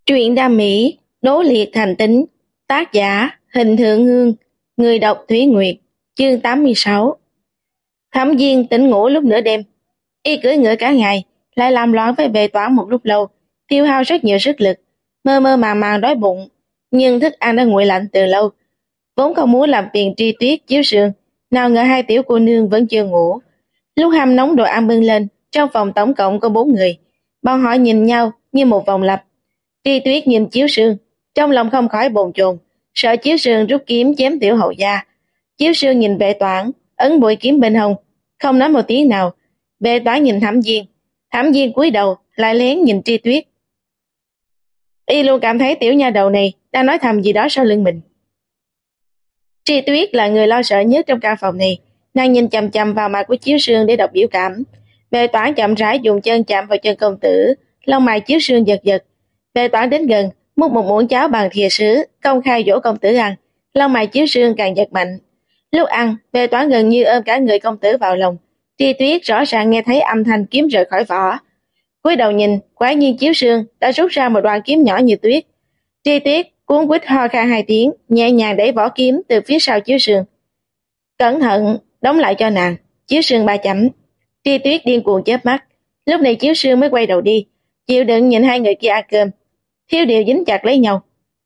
Truyện đam mỹ, đố liệt thành tính, tác giả Hình Thượng Hương, người đọc Thúy Nguyệt, chương 86. Thẩm Viên tỉnh ngủ lúc nửa đêm, y cưỡi ngựa cả ngày, lại làm loạn với bề toán một lúc lâu, tiêu hao rất nhiều sức lực, mơ mơ màng màng đói bụng, nhưng thức ăn đã nguội lạnh từ lâu. Vốn không muốn làm phiền Tri Tuyết chiếu sương, nào ngờ hai tiểu cô nương vẫn chưa ngủ. Lúc hâm nóng đồ ăn bưng lên, trong phòng tổng cộng có 4 người, bọn họ nhìn nhau như một vòng lặp. Tri Tuyết nhìn Chiếu Sương, trong lòng không khỏi bồn chồn, sợ Chiếu Sương rút kiếm chém tiểu hậu gia. Chiếu Sương nhìn Vệ Toản, ấn bội kiếm bên hông, không nói một tiếng nào. Vệ Toản nhìn Thẩm Viên cúi đầu, lại lén nhìn Tri Tuyết. Y luôn cảm thấy tiểu nha đầu này đang nói thầm gì đó sau lưng mình. Tri Tuyết là người lo sợ nhất trong căn phòng này, nàng nhìn chằm chằm vào mặt của Chiếu Sương để đọc biểu cảm. Vệ Toản chậm rãi dùng chân chạm vào chân công tử, lông mày Chiếu Sương giật giật. Vệ Toản đến gần, múc một muỗng cháo bằng thìa sứ, công khai dỗ công tử ăn. Lông mày Chiếu Sương càng giật mạnh. Lúc ăn, Vệ Toản gần như ôm cả người công tử vào lòng. Tri Tuyết rõ ràng nghe thấy âm thanh kiếm rời khỏi vỏ. Cúi đầu nhìn, quả nhiên Chiếu Sương đã rút ra một đoạn kiếm nhỏ như tuyết. Tri Tuyết cuống quýt ho khan 2 tiếng, nhẹ nhàng đẩy vỏ kiếm từ phía sau Chiếu Sương. Cẩn thận, đóng lại cho nàng. Chiếu Sương 3 chấm. Tri Tuyết điên cuồng chớp mắt. Lúc này Chiếu Sương mới quay đầu đi, chịu đựng nhìn hai người kia ăn cơm. Thiếu điều dính chặt lấy nhau.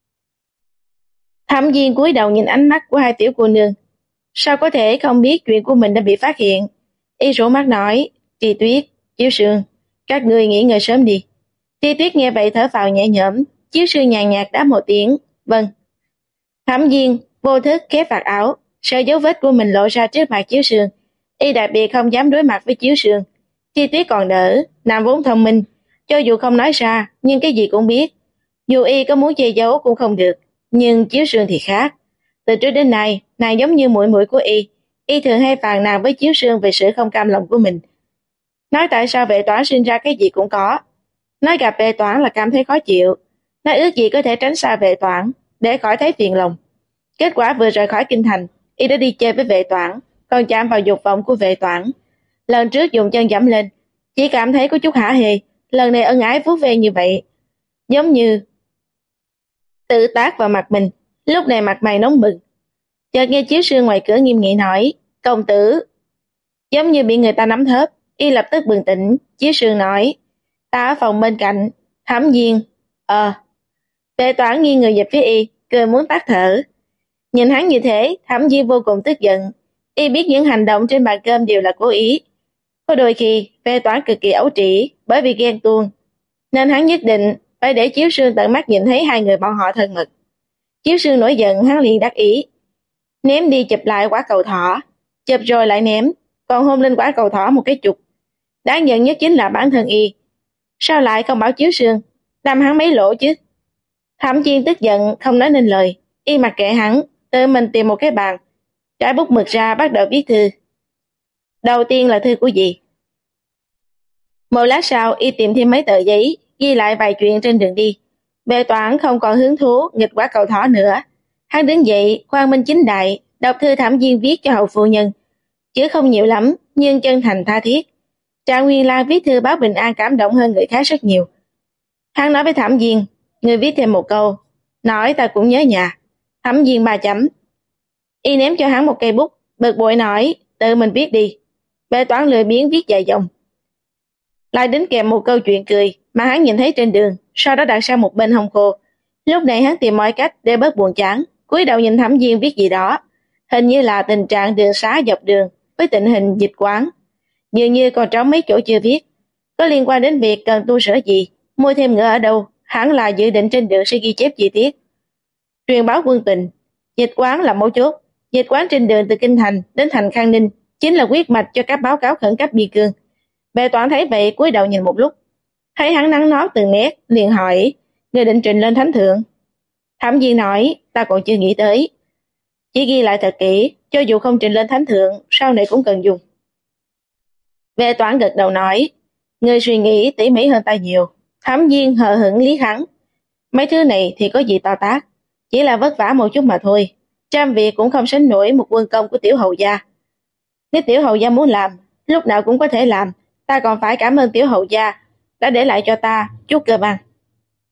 Thẩm Viên cúi đầu nhìn ánh mắt của hai tiểu cô nương. Sao có thể không biết chuyện của mình đã bị phát hiện? Y rủ mắt nói, Tri Tuyết, Chiếu Sương, các ngươi nghỉ ngơi sớm đi. Tri Tuyết nghe vậy thở phào nhẹ nhõm. Chiếu Sương nhàn nhạt đáp một tiếng, vâng. Thẩm Viên vô thức khép vạt áo, sợ dấu vết của mình lộ ra trước mặt Chiếu Sương. Y đặc biệt không dám đối mặt với Chiếu Sương. Tri Tuyết còn đỡ, nàng vốn thông minh, cho dù không nói ra, nhưng cái gì cũng biết. Dù y có muốn che giấu cũng không được, nhưng Chiếu Sương thì khác. Từ trước đến nay, nàng giống như muội muội của y. Y thường hay phàn nàn với Chiếu Sương về sự không cam lòng của mình. Nói tại sao Vệ Toản sinh ra cái gì cũng có. Nói gặp Vệ Toản là cảm thấy khó chịu. Nói ước gì có thể tránh xa Vệ Toản, để khỏi thấy phiền lòng. Kết quả vừa rời khỏi kinh thành, y đã đi chơi với Vệ Toản, còn chạm vào dục vọng của Vệ Toản. Lần trước dùng chân giẫm lên, chỉ cảm thấy có chút hả hê. Lần này ân ái vuốt ve như vậy, giống như tự tác vào mặt mình. Lúc này mặt mày nóng bừng. Chợt nghe Chiếu Sương ngoài cửa nghiêm nghị nói, công tử. Giống như bị người ta nắm thớp, y lập tức bừng tỉnh. Chiếu Sương nói, ta ở phòng bên cạnh. Thẩm Viên, Vệ Toản nghiêng người về phía y, cười muốn tắt thở. Nhìn hắn như thế, Thẩm Viên vô cùng tức giận. Y biết những hành động trên bàn cơm đều là cố ý. Có đôi khi Vệ Toản cực kỳ ấu trĩ, bởi vì ghen tuông, nên hắn nhất định phải để Chiếu Sương tận mắt nhìn thấy hai người bọn họ thân mật. Chiếu Sương nổi giận, hắn liền đắc ý, ném đi chụp lại quả cầu thỏ, chụp rồi lại ném, còn hôn lên quả cầu thỏ một cái chục. Đáng giận nhất chính là bản thân y, sao lại không bảo Chiếu Sương đâm hắn mấy lỗ chứ? Thẩm Viên tức giận không nói nên lời, y mặc kệ hắn, tự mình tìm một cái bàn, trải bút mực ra bắt đầu viết thư. Đầu tiên là thư của gì? Một lát sau y tìm thêm mấy tờ giấy, ghi lại vài chuyện trên đường đi. Vệ Toản không còn hứng thú nghịch quả cầu thỏ nữa. Hắn đứng dậy, quang minh chính đại, đọc thư Thẩm Viên viết cho hậu phu nhân. Chữ không nhiều lắm, nhưng chân thành tha thiết. Trạng Nguyên Lan viết thư báo bình an cảm động hơn người khác rất nhiều. Hắn nói với Thẩm Viên, người viết thêm một câu, nói ta cũng nhớ nhà. Thẩm Viên 3 chấm. Y ném cho hắn một cây bút, bực bội nói, tự mình viết đi. Vệ Toản lười biếng viết dài dòng. Lại đính kèm một câu chuyện cười mà hắn nhìn thấy trên đường, sau đó đặt sang một bên hông khô. Lúc này hắn tìm mọi cách để bớt buồn chán, cúi đầu nhìn Thẩm Viên viết gì đó, hình như là tình trạng đường xá dọc đường với tình hình dịch quán. Dường như còn trống mấy chỗ chưa viết, có liên quan đến việc cần tu sửa gì, mua thêm ngựa ở đâu, hẳn là dự định trên đường sẽ ghi chép chi tiết. Truyền báo quân tình, dịch quán là mấu chốt. Dịch quán trên đường từ Kinh Thành đến thành Khang Ninh chính là huyết mạch cho các báo cáo khẩn cấp biên cương. Vệ Toản thấy vậy cúi đầu nhìn một lúc, thấy hắn nắn nót từng nét, liền hỏi, người định trình lên thánh thượng? Thẩm Viên nói, ta còn chưa nghĩ tới, chỉ ghi lại thật kỹ, cho dù không trình lên thánh thượng, sau này cũng cần dùng. Vệ Toản gật đầu nói, người suy nghĩ tỉ mỉ hơn ta nhiều. Thẩm Viên hờ hững liếc hắn, mấy thứ này thì có gì to tát, chỉ là vất vả một chút mà thôi, trăm việc cũng không sánh nổi một quân công của tiểu hầu gia. Nếu tiểu hầu gia muốn làm, lúc nào cũng có thể làm, ta còn phải cảm ơn tiểu hầu gia đã để lại cho ta chút cơm ăn.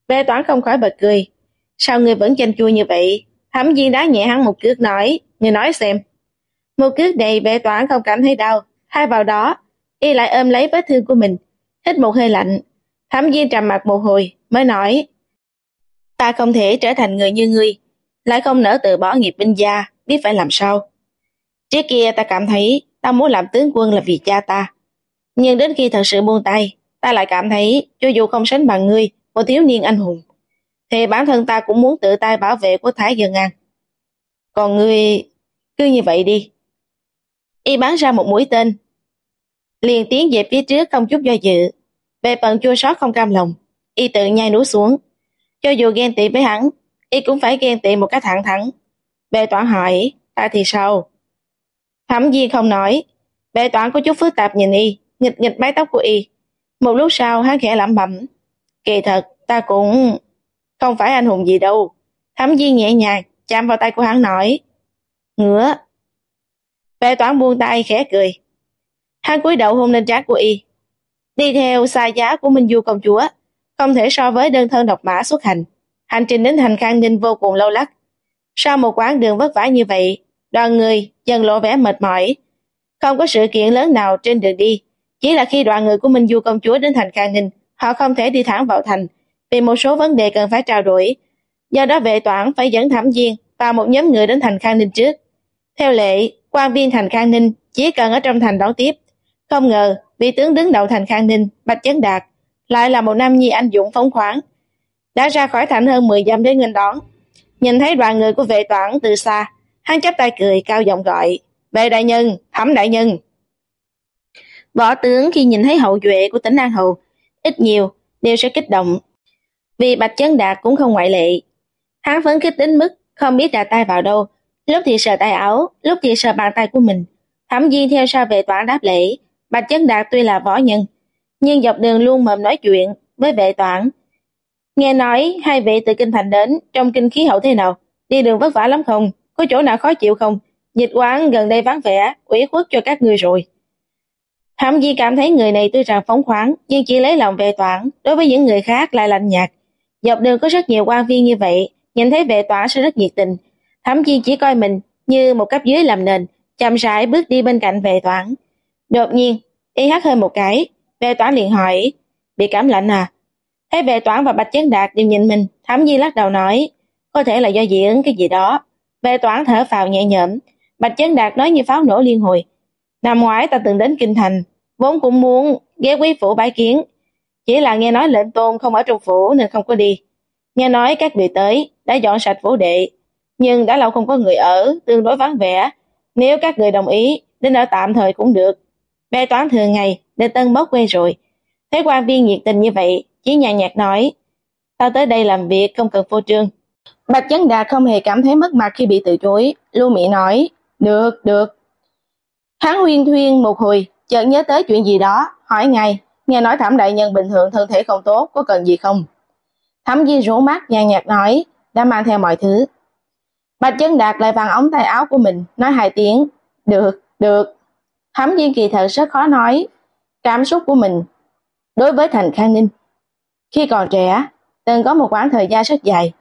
Bệ Toản không khỏi bật cười. Sao ngươi vẫn chanh chua như vậy? Thẩm Viên đá nhẹ hắn một cước nói, ngươi nói xem. Một cước này Bệ Toản không cảm thấy đau, thay vào đó, y lại ôm lấy vết thương của mình, hít một hơi lạnh. Thẩm Viên trầm mặc một hồi, mới nói, ta không thể trở thành người như ngươi, lại không nỡ từ bỏ nghiệp binh gia, biết phải làm sao. Trước kia ta cảm thấy ta muốn làm tướng quân là vì cha ta, nhưng đến khi thật sự buông tay, ta lại cảm thấy cho dù không sánh bằng ngươi, một thiếu niên anh hùng, thì bản thân ta cũng muốn tự tay bảo vệ của Thái Dân An. Còn ngươi, cứ như vậy đi. Y bắn ra một mũi tên, liền tiến về phía trước không chút do dự. Về phần chua xót không cam lòng, y tự nhai nuốt xuống. Cho dù ghen tị với hắn, y cũng phải ghen tị một cách thẳng thắn. Bệ Toản hỏi, ta thì sao? Thẩm Viên không nói. Bệ Toản có chút phức tạp nhìn y, nghịch nghịch mái tóc của y. Một lúc sau hắn khẽ lẩm bẩm, kỳ thật ta cũng không phải anh hùng gì đâu. Thẩm Viên nhẹ nhàng chạm vào tay của hắn nói, ngứa. Bệ Toản buông tay khẽ cười. Hắn cúi đầu hôn lên trán của y. Đi theo xa giá của Minh Du công chúa, không thể so với đơn thân độc mã xuất hành. Hành trình đến thành Khang Ninh vô cùng lâu lắc. Sau một quãng đường vất vả như vậy, đoàn người dần lộ vẻ mệt mỏi. Không có sự kiện lớn nào trên đường đi, chỉ là khi đoàn người của Minh Du công chúa đến thành Khang Ninh, họ không thể đi thẳng vào thành, vì một số vấn đề cần phải trao đổi. Do đó Vệ Toản phải dẫn Thẩm Viên và một nhóm người đến thành Khang Ninh trước. Theo lệ, quan viên thành Khang Ninh chỉ cần ở trong thành đón tiếp. Không ngờ, vị tướng đứng đầu thành Khang Ninh, Bạch Chấn Đạt, lại là một nam nhi anh dũng phóng khoáng, đã ra khỏi thành hơn 10 dặm để nghênh đón. Nhìn thấy đoàn người của Vệ Toản từ xa, hắn chắp tay cười cao giọng gọi, Vệ đại nhân, Thẩm đại nhân. Võ tướng khi nhìn thấy hậu duệ của tỉnh An Hầu, ít nhiều đều sẽ kích động, vì Bạch Chấn Đạt cũng không ngoại lệ. Hắn phấn khích đến mức không biết đặt tay vào đâu, lúc thì sờ tay áo, lúc thì sờ bàn tay của mình. Thẩm Viên theo sau Vệ Toản đáp lễ. Bạch Chấn Đạt tuy là võ nhân, nhưng dọc đường luôn mồm nói chuyện với Vệ Toản. Nghe nói hai vị từ kinh thành đến, trong kinh khí hậu thế nào? Đi đường vất vả lắm không? Có chỗ nào khó chịu không? Dịch quán gần đây vắng vẻ, ủy khuất cho các ngươi rồi. Thẩm Viên cảm thấy người này tuy rằng phóng khoáng, nhưng chỉ lấy lòng Vệ Toản, đối với những người khác lại lạnh nhạt. Dọc đường có rất nhiều quan viên như vậy, nhìn thấy Vệ Toản sẽ rất nhiệt tình. Thẩm Viên chỉ coi mình như một cấp dưới làm nền, chậm rãi bước đi bên cạnh Vệ Toản. Đột nhiên, y hắt hơi một cái, Vệ Toản liền hỏi, bị cảm lạnh à? Thấy Vệ Toản và Bạch Chấn Đạt đều nhìn mình, Thẩm Viên lắc đầu nói, có thể là do dị ứng cái gì đó. Vệ Toản thở phào nhẹ nhõm. Bạch Chấn Đạt nói như pháo nổ liên hồi, năm ngoái ta từng đến kinh thành, vốn cũng muốn ghé quý phủ bái kiến, chỉ là nghe nói lệnh tôn không ở trong phủ nên không có đi. Nghe nói các vị tới đã dọn sạch phủ đệ, nhưng đã lâu không có người ở, tương đối vắng vẻ. Nếu các người đồng ý, đến ở tạm thời cũng được. Vệ Toản thường ngày để tân bốc quen rồi, thấy quan viên nhiệt tình như vậy, chỉ nhàn nhạt nói, ta tới đây làm việc không cần phô trương. Bạch Chấn Đạt không hề cảm thấy mất mặt khi bị từ chối, lưu miệng nói, được, được. Hắn huyên thuyên một hồi, chợt nhớ tới chuyện gì đó, hỏi ngay, nghe nói Thẩm đại nhân bình thường thân thể không tốt, có cần gì không? Thẩm Viên rũ mắt nhàn nhạt nói, đã mang theo mọi thứ. Bạch Chấn Đạt lại vặn ống tay áo của mình, nói hai tiếng, được, được. Thẩm Viên kỳ thật rất khó nói cảm xúc của mình đối với thành Khang Ninh. Khi còn trẻ, từng có một khoảng thời gian rất dài,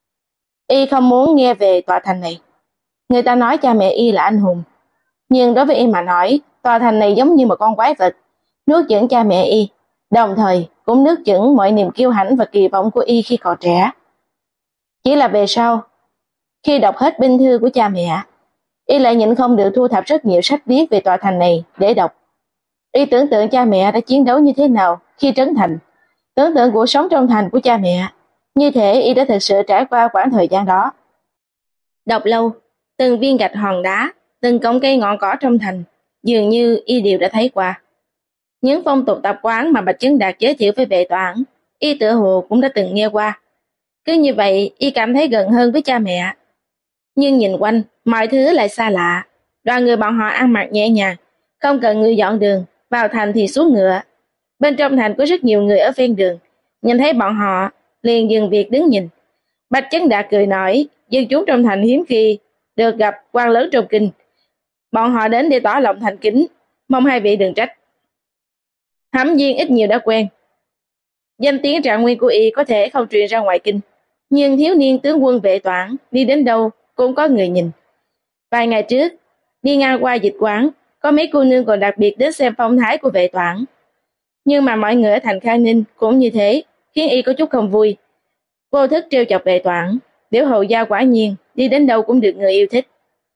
y không muốn nghe về tòa thành này. Người ta nói cha mẹ y là anh hùng, nhưng đối với y mà nói, tòa thành này giống như một con quái vật, nuốt chửng cha mẹ y, đồng thời cũng nuốt chửng mọi niềm kiêu hãnh và kỳ vọng của y khi còn trẻ. Chỉ là về sau, khi đọc hết binh thư của cha mẹ, y lại nhịn không được thu thập rất nhiều sách viết về tòa thành này để đọc. Y tưởng tượng cha mẹ đã chiến đấu như thế nào khi trấn thành, tưởng tượng cuộc sống trong thành của cha mẹ, như thể y đã thực sự trải qua quãng thời gian đó. Đọc lâu, từng viên gạch hòn đá, từng cọng cây ngọn cỏ trong thành, dường như y đều đã thấy qua. Những phong tục tập quán mà Bạch Chấn Đạt giới thiệu với Vệ Toản, y tựa hồ cũng đã từng nghe qua. Cứ như vậy, y cảm thấy gần hơn với cha mẹ. Nhưng nhìn quanh, mọi thứ lại xa lạ. Đoàn người bọn họ ăn mặc nhẹ nhàng, không cần người dọn đường, vào thành thì xuống ngựa. Bên trong thành có rất nhiều người ở ven đường, nhìn thấy bọn họ, liền dừng việc đứng nhìn. Bạch Chấn Đạt cười nói, dân chúng trong thành hiếm khi được gặp quan lớn trong kinh. Bọn họ đến để tỏ lòng thành kính, mong hai vị đừng trách. Thẩm Viên ít nhiều đã quen. Danh tiếng trạng nguyên của y có thể không truyền ra ngoài kinh, nhưng thiếu niên tướng quân Vệ Toản đi đến đâu cũng có người nhìn. Vài ngày trước, đi ngang qua dịch quán, có mấy cô nương còn đặc biệt đến xem phong thái của Vệ Toản. Nhưng mà mọi người ở thành Khang Ninh cũng như thế, khiến y có chút không vui. Vô thức trêu chọc Vệ Toản, Liễu hầu gia quả nhiên đi đến đâu cũng được người yêu thích.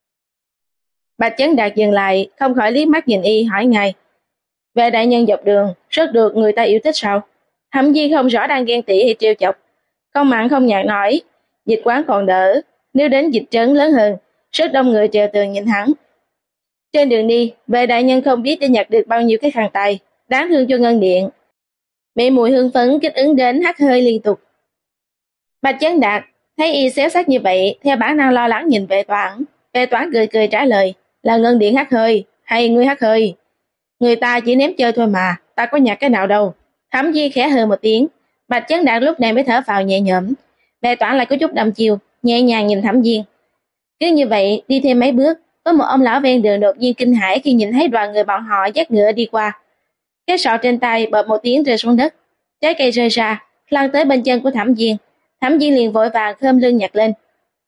Bạch Chấn Đạt dừng lại, không khỏi liếc mắt nhìn y hỏi ngay: Vệ đại nhân dọc đường rất được người ta yêu thích sao? Thẩm Di không rõ đang ghen tị hay trêu chọc, không mặn không nhạt nói: Dịch quán còn đỡ, nếu đến dịch trấn lớn hơn, rất đông người trèo tường nhìn hắn. Trên đường đi, Vệ đại nhân không biết đã nhặt được bao nhiêu cái khăn tay, đáng thương cho ngân điện. Bị mùi hương phấn kích ứng đến hắt hơi liên tục. Bạch Chấn Đạt thấy y xéo sắc như vậy, theo bản năng lo lắng nhìn Vệ Toản. Vệ Toản cười cười trả lời: Là ngân điện hắt hơi, hay ngươi hắt hơi? Người ta chỉ ném chơi thôi mà, ta có nhặt cái nào đâu. Thẩm Di khẽ hừ một tiếng. Bạch Chấn Đạt lúc này mới thở phào nhẹ nhõm. Vệ Toản lại có chút đăm chiêu, nhẹ nhàng nhìn Thẩm Di. Cứ như vậy đi thêm mấy bước, có một ông lão ven đường đột nhiên kinh hãi khi nhìn thấy đoàn người bọn họ dắt ngựa đi qua. Cái sọ trên tay bợp một tiếng rơi xuống đất, trái cây rơi ra, lăn tới bên chân của Thẩm Di. Thẩm Di liền vội vàng khom lưng nhặt lên.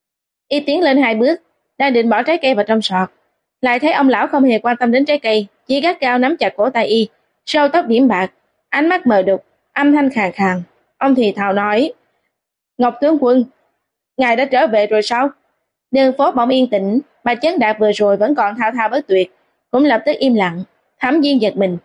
Y tiến lên 2 bước, đang định bỏ trái cây vào trong sọt, lại thấy ông lão không hề quan tâm đến trái cây, chỉ gắt gao nắm chặt cổ tay y, râu tóc điểm bạc, ánh mắt mờ đục, âm thanh khàn khàn. Ông thì thào nói: Ngọc tướng quân, ngài đã trở về rồi sao? Đường phố bỗng yên tĩnh. Bạch Chấn Đạt vừa rồi vẫn còn thao thao bất tuyệt, cũng lập tức im lặng. Thẩm Di giật mình,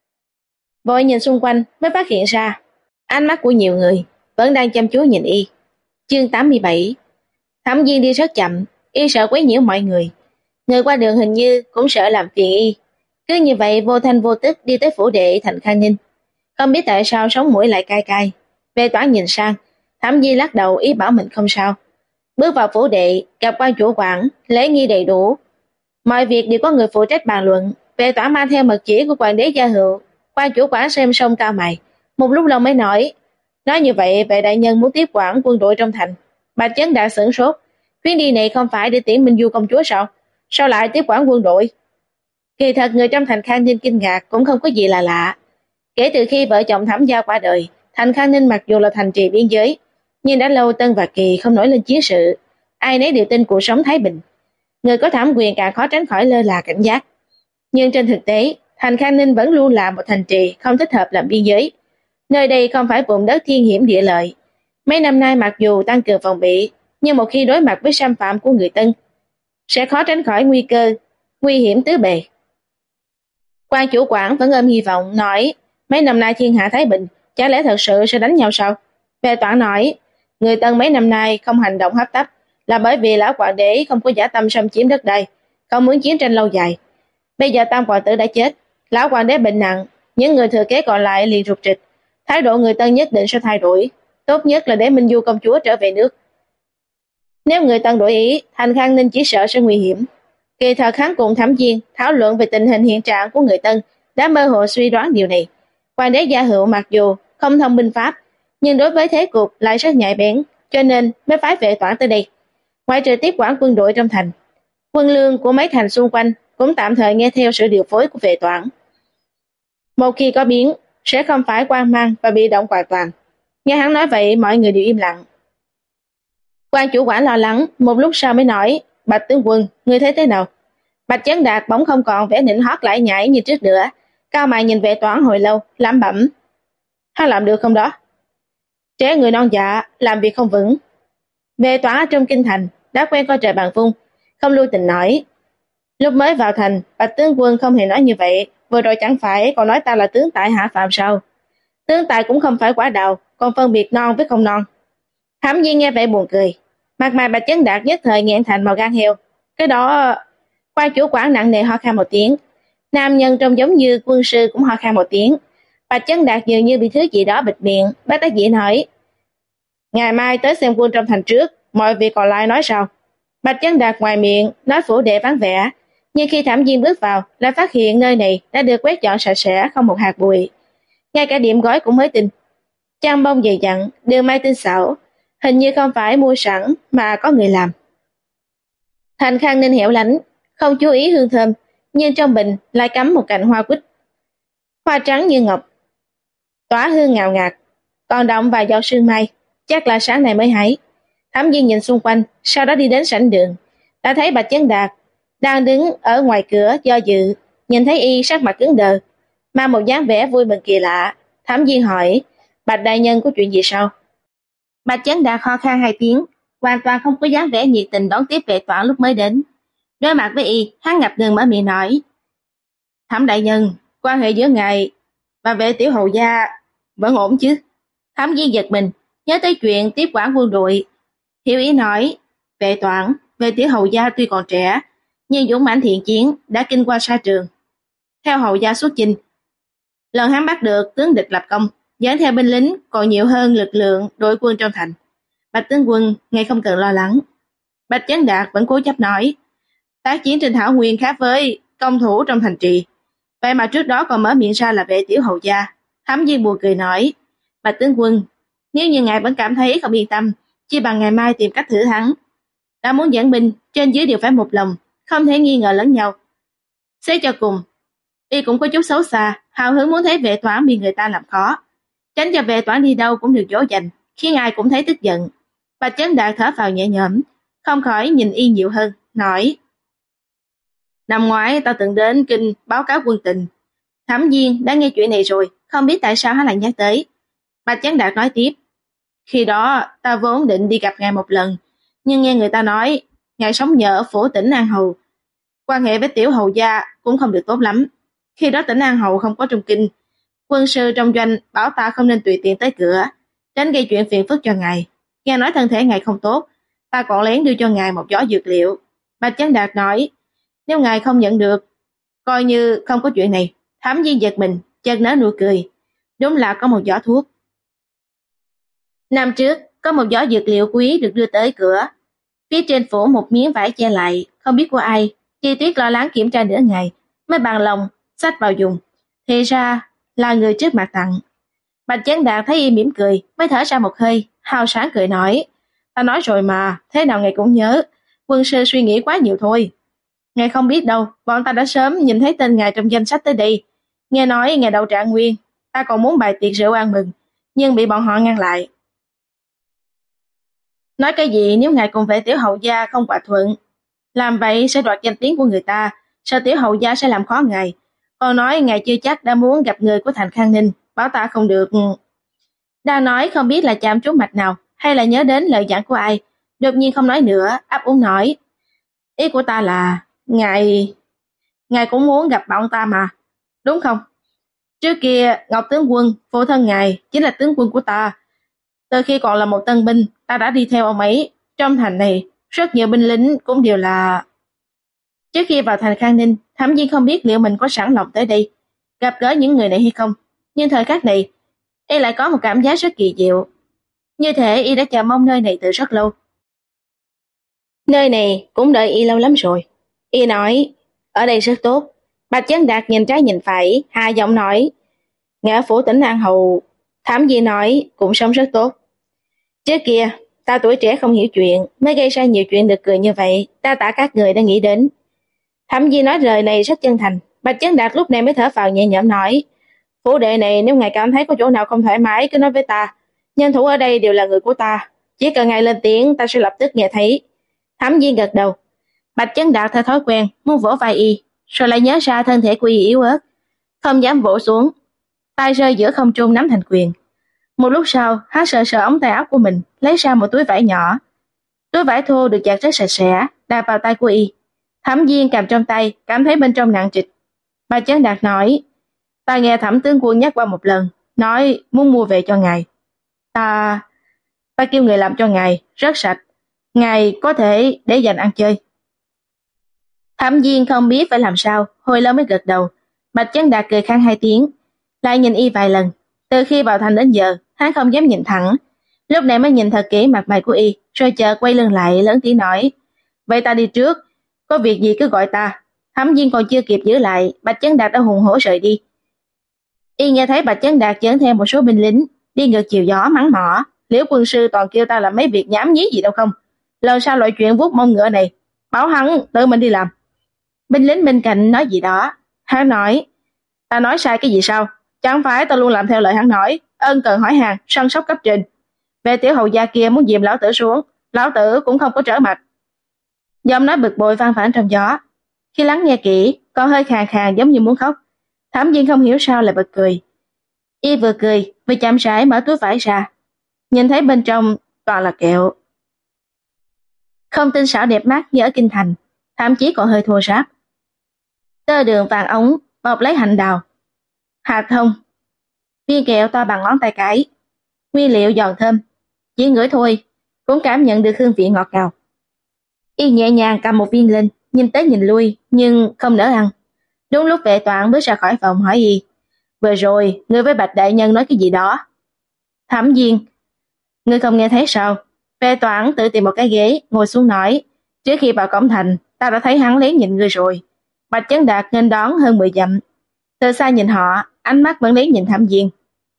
vội nhìn xung quanh mới phát hiện ra ánh mắt của nhiều người vẫn đang chăm chú nhìn y. Chương 87. Thẩm Di đi rất chậm, y sợ quấy nhiễu mọi người. Người qua đường hình như cũng sợ làm phiền y. Cứ như vậy vô thanh vô tức đi tới phủ đệ thành Khang Ninh. Không biết tại sao sống mũi lại cay cay. Vệ Toản nhìn sang, Thẩm Di lắc đầu ý bảo mình không sao. Bước vào phủ đệ, gặp quan chủ quản, lễ nghi đầy đủ. Mọi việc đều có người phụ trách bàn luận. Vệ Toản mang theo mật chỉ của hoàng đế gia hữu. Quan chủ quản xem xong cao mày, một lúc lâu mới nói như vậy vệ đại nhân muốn tiếp quản quân đội trong thành. Bạch Chấn Đạt sửng sốt, chuyến đi này không phải để tiễn Minh Du công chúa sao? Sao lại tiếp quản quân đội? Kỳ thật người trong thành Khang Ninh kinh ngạc cũng không có gì là lạ. Kể từ khi vợ chồng Thẩm gia qua đời, thành Khang Ninh mặc dù là thành trì biên giới, nhưng đã lâu Tân và Kỳ không nổi lên chiến sự, ai nấy đều tin cuộc sống thái bình. Người có thẩm quyền càng khó tránh khỏi lơ là cảnh giác. Nhưng trên thực tế, thành Khang Ninh vẫn luôn là một thành trì không thích hợp làm biên giới. Nơi đây không phải vùng đất thiên hiểm địa lợi. Mấy năm nay mặc dù tăng cường phòng bị, nhưng một khi đối mặt với xâm phạm của người Tân, sẽ khó tránh khỏi nguy cơ, nguy hiểm tứ bề. Quan chủ quản vẫn ôm hy vọng nói: Mấy năm nay thiên hạ thái bình, chả lẽ thật sự sẽ đánh nhau sao? Vệ Toản nói: Người Tân mấy năm nay không hành động hấp tấp là bởi vì lão hoàng đế không có dã tâm xâm chiếm đất đai, không muốn chiến tranh lâu dài. Bây giờ Tam hoàng tử đã chết, lão hoàng đế bệnh nặng, những người thừa kế còn lại liền rục rịch, thái độ người Tân nhất định sẽ thay đổi, tốt nhất là để Minh Du công chúa trở về nước. Nếu người Tân đổi ý, thành Khang Ninh chỉ sợ sẽ nguy hiểm. Kỳ thật hắn cùng Thẩm Diên thảo luận về tình hình hiện trạng của người Tân, đã mơ hồ suy đoán điều này. Hoàng đế gia hữu mặc dù không thông binh pháp, nhưng đối với thế cục lại rất nhạy bén, cho nên mới phái Vệ Toản tới đây. Ngoại trừ tiếp quản quân đội trong thành, quân lương của mấy thành xung quanh cũng tạm thời nghe theo sự điều phối của Vệ Toản. Một khi có biến, sẽ không phải hoang mang và bị động hoàn toàn. Nghe hắn nói vậy, mọi người đều im lặng. Quan chủ quản lo lắng, một lúc sau mới nói: Bạch tướng quân, ngươi thấy thế nào? Bạch Chấn Đạt bỗng không còn vẻ nịnh hót lại nhảy như trước nữa, cao mày nhìn Vệ Toản hồi lâu, lẩm bẩm: Hắn làm được không đó? Trẻ người non dạ, làm việc không vững. Vệ Toản ở trong kinh thành đã quen coi trời bằng vung, không lưu tình nói: Lúc mới vào thành, Bạch tướng quân không hề nói như vậy, vừa rồi chẳng phải còn nói ta là tướng tài hạ phạm sao? Tướng tài cũng không phải quả đào, còn phân biệt non với không non. Thẩm Di nghe vậy buồn cười, mặt mày Bạch Chấn Đạt nhất thời nghẹn thành màu gan heo. Cái đó... Quan chủ quản nặng nề ho khan một tiếng. Nam nhân trông giống như quân sư cũng ho khan một tiếng. Bạch Chấn Đạt dường như bị thứ gì đó bịt miệng, bất đắc dĩ nói: Ngày mai tới xem quân trong thành trước, mọi việc còn lại nói sau. Bạch Chấn Đạt ngoài miệng nói phủ đệ vắng vẻ, nhưng khi Thẩm Diên bước vào lại phát hiện nơi này đã được quét dọn sạch sẽ, không một hạt bụi. Ngay cả điểm gói cũng mới tinh, chăn bông dày dặn, đường may tinh xảo, hình như không phải mua sẵn mà có người làm. Thành Khang Ninh hẻo lánh, không chú ý hương thơm, nhưng trong bình lại cắm một cành hoa quýt, hoa trắng như ngọc, tỏa hương ngào ngạt. còn đọng vài giọt sương mai, chắc là sáng nay mới hái. Thẩm Viên nhìn xung quanh, sau đó đi đến sảnh đường, đã thấy Bạch Chấn Đạt đang đứng ở ngoài cửa do dự. Nhìn thấy y sắc mặt cứng đờ, mang một dáng vẻ vui mừng kỳ lạ. Thẩm Viên hỏi: Bạch đại nhân có chuyện gì sao? Bạch Chấn Đạt ho khan 2 tiếng, hoàn toàn không có dáng vẻ nhiệt tình đón tiếp Vệ Toản lúc mới đến. Đối mặt với y, hắn ngập ngừng mở miệng nói: Thẩm đại nhân, quan hệ giữa ngài và Vệ tiểu hầu gia vẫn ổn chứ? Thẩm Viên giật mình, nhớ tới chuyện tiếp quản quân đội, hiểu ý nói: Vệ Toản, Vệ tiểu hầu gia tuy còn trẻ, nhưng dũng mãnh thiện chiến, đã kinh qua sa trường. Theo hầu gia xuất chinh, lần hắn bắt được tướng địch lập công, dẫn theo binh lính còn nhiều hơn lực lượng đội quân trong thành. Bạch tướng quân, ngài không cần lo lắng. Bạch Chấn Đạt vẫn cố chấp nói: Tác chiến trên thảo nguyên khác với công thủ trong thành trì, vậy mà trước đó còn mở miệng ra là Vệ tiểu hầu gia. Thẩm Viên buồn cười nói: Bạch tướng quân, nếu như ngài vẫn cảm thấy không yên tâm, chỉ bằng ngày mai tìm cách thử hắn. Đã muốn dẫn binh, trên dưới đều phải một lòng, không thể nghi ngờ lẫn nhau. Xét cho cùng, y cũng có chút xấu xa, hào hứng muốn thấy Vệ Toản bị người ta làm khó, tránh cho Vệ Toản đi đâu cũng được dỗ dành, khiến ai cũng thấy tức giận. Bạch Chấn Đạt thở phào nhẹ nhõm, không khỏi nhìn y nhiều hơn, nói: Năm ngoái ta từng đến kinh báo cáo quân tình, Thẩm Viên đã nghe chuyện này rồi, không biết tại sao hắn lại nhắc tới. Bạch Chấn Đạt nói tiếp: Khi đó ta vốn định đi gặp ngài một lần, nhưng nghe người ta nói ngài sống nhờ ở phủ tỉnh An Hầu, quan hệ với tiểu hầu gia cũng không được tốt lắm. Khi đó tỉnh An Hầu không có trong kinh, quân sư trong doanh bảo ta không nên tùy tiện tới cửa, tránh gây chuyện phiền phức cho ngài. Nghe nói thân thể ngài không tốt, ta còn lén đưa cho ngài một giỏ dược liệu. Bạch Chấn Đạt nói: Nếu ngài không nhận được, coi như không có chuyện này. Thẩm Viên giật mình, chợt nở nụ cười. Đúng là có một giỏ thuốc. Năm trước, có một giỏ dược liệu quý được đưa tới cửa. Phía trên phủ một miếng vải che lại, không biết của ai. Chi Tuyết lo lắng kiểm tra nửa ngày, mới bằng lòng xách vào dùng. Thì ra là người trước mặt tặng. Bạch Chấn Đạt thấy y mỉm cười, mới thở ra một hơi, hào sáng cười nói: Ta nói rồi mà, thế nào ngài cũng nhớ. Quân sư suy nghĩ quá nhiều thôi. Ngài không biết đâu, bọn ta đã sớm nhìn thấy tên ngài trong danh sách tới đây. Nghe nói ngài đậu trạng nguyên, ta còn muốn bày tiệc rượu ăn mừng, nhưng bị bọn họ ngăn lại. Nói cái gì nếu ngài cùng Vệ tiểu hầu gia không hòa thuận, làm vậy sẽ đoạt danh tiếng của người ta, sợ tiểu hầu gia sẽ làm khó ngài. Còn nói ngài chưa chắc đã muốn gặp người của thành Khang Ninh, bảo ta không được. Đang nói không biết là chạm trúng mạch nào, hay là nhớ đến lời dặn của ai, đột nhiên không nói nữa, ấp úng nói: Ý của ta là ngài cũng muốn gặp bọn ta mà, đúng không? Trước kia Ngọc tướng quân, phụ thân ngài chính là tướng quân của ta. Từ khi còn là một tân binh, ta đã đi theo ông ấy. Trong thành này, rất nhiều binh lính cũng đều là... Trước khi vào thành Khang Ninh, Thẩm Viên không biết liệu mình có sẵn lòng tới đây, gặp gỡ những người này hay không. Nhưng thời khắc này, y lại có một cảm giác rất kỳ diệu. Như thể y đã chờ mong nơi này từ rất lâu. Nơi này cũng đợi y lâu lắm rồi. Y nói, ở đây rất tốt. Bạch Chấn Đạt nhìn trái nhìn phải, hạ giọng nói, ngài ở phủ tỉnh An Hầu. Thẩm Viên nói, cũng sống rất tốt. Trước kia, ta tuổi trẻ không hiểu chuyện, mới gây ra nhiều chuyện được cười như vậy, ta tạ các người đã nghĩ đến. Thẩm Viên nói lời này rất chân thành. Bạch Chấn Đạt lúc này mới thở phào nhẹ nhõm nói, phủ đệ này nếu ngài cảm thấy có chỗ nào không thoải mái cứ nói với ta. Nhân thủ ở đây đều là người của ta, chỉ cần ngài lên tiếng ta sẽ lập tức nghe thấy. Thẩm Viên gật đầu. Bạch Chấn Đạt theo thói quen muốn vỗ vai y, rồi lại nhớ ra thân thể của y yếu ớt, không dám vỗ xuống, tay rơi giữa không trung nắm thành quyền. Một lúc sau, hắn sờ sờ ống tay áo của mình, lấy ra một túi vải nhỏ. Túi vải thô được giặt rất sạch sẽ, đạp vào tay của y. Thẩm Viên cầm trong tay, cảm thấy bên trong nặng trịch. Bạch Chấn Đạt nói, ta nghe Thẩm tướng quân nhắc qua một lần, nói muốn mua về cho ngài. Ta kêu người làm cho ngài, rất sạch, ngài có thể để dành ăn chơi. Thẩm Viên không biết phải làm sao, hồi lâu mới gật đầu. Bạch Chấn Đạt cười khang 2 tiếng, lại nhìn y vài lần. Từ khi vào thành đến giờ, hắn không dám nhìn thẳng. Lúc này mới nhìn thật kỹ mặt mày của y, rồi chợt quay lưng lại lớn tiếng nói, vậy ta đi trước, có việc gì cứ gọi ta. Thẩm Viên còn chưa kịp giữ lại, Bạch Chấn Đạt đã hùng hổ rời đi. Y nghe thấy Bạch Chấn Đạt dẫn theo một số binh lính đi ngược chiều gió mắng mỏ, Liễu quân sư toàn kêu ta làm mấy việc nhảm nhí gì đâu không, lần sau loại chuyện vuốt mông ngựa này bảo hắn tự mình đi làm. Binh lính bên cạnh nói gì đó, hắn nói, ta nói sai cái gì sao, chẳng phải ta luôn làm theo lời hắn nói, ân cần hỏi hàng, săn sóc cấp trên. Về tiểu hầu gia kia muốn dìm lão tử xuống, lão tử cũng không có trở mặt. Giọng nói bực bội vang vẳng trong gió. Khi lắng nghe kỹ, còn hơi khàn khàn giống như muốn khóc. Thẩm Viên không hiểu sao lại bật cười. Y vừa cười, vừa chậm rãi mở túi vải ra. Nhìn thấy bên trong toàn là kẹo. Không tinh xảo đẹp mắt như ở kinh thành, thậm chí còn hơi thô ráp. Tơ đường vàng ống bọc lấy hạnh đào, hạt thông, viên kẹo to bằng ngón tay cái, nguyên liệu giòn thơm, chỉ ngửi thôi cũng cảm nhận được hương vị ngọt ngào. Y nhẹ nhàng cầm một viên lên, nhìn tới nhìn lui nhưng không nỡ ăn. Đúng lúc Vệ Toản bước ra khỏi phòng hỏi Y, vừa rồi ngươi với Bạch đại nhân nói cái gì đó? Thẩm Viên, ngươi không nghe thấy sao? Vệ Toản tự tìm một cái ghế ngồi xuống nói, trước khi vào cổng thành ta đã thấy hắn lén nhìn ngươi rồi. Bạch Chấn Đạt nghênh đón hơn 10 dặm, từ xa nhìn họ, ánh mắt vẫn lén nhìn Thẩm Viên.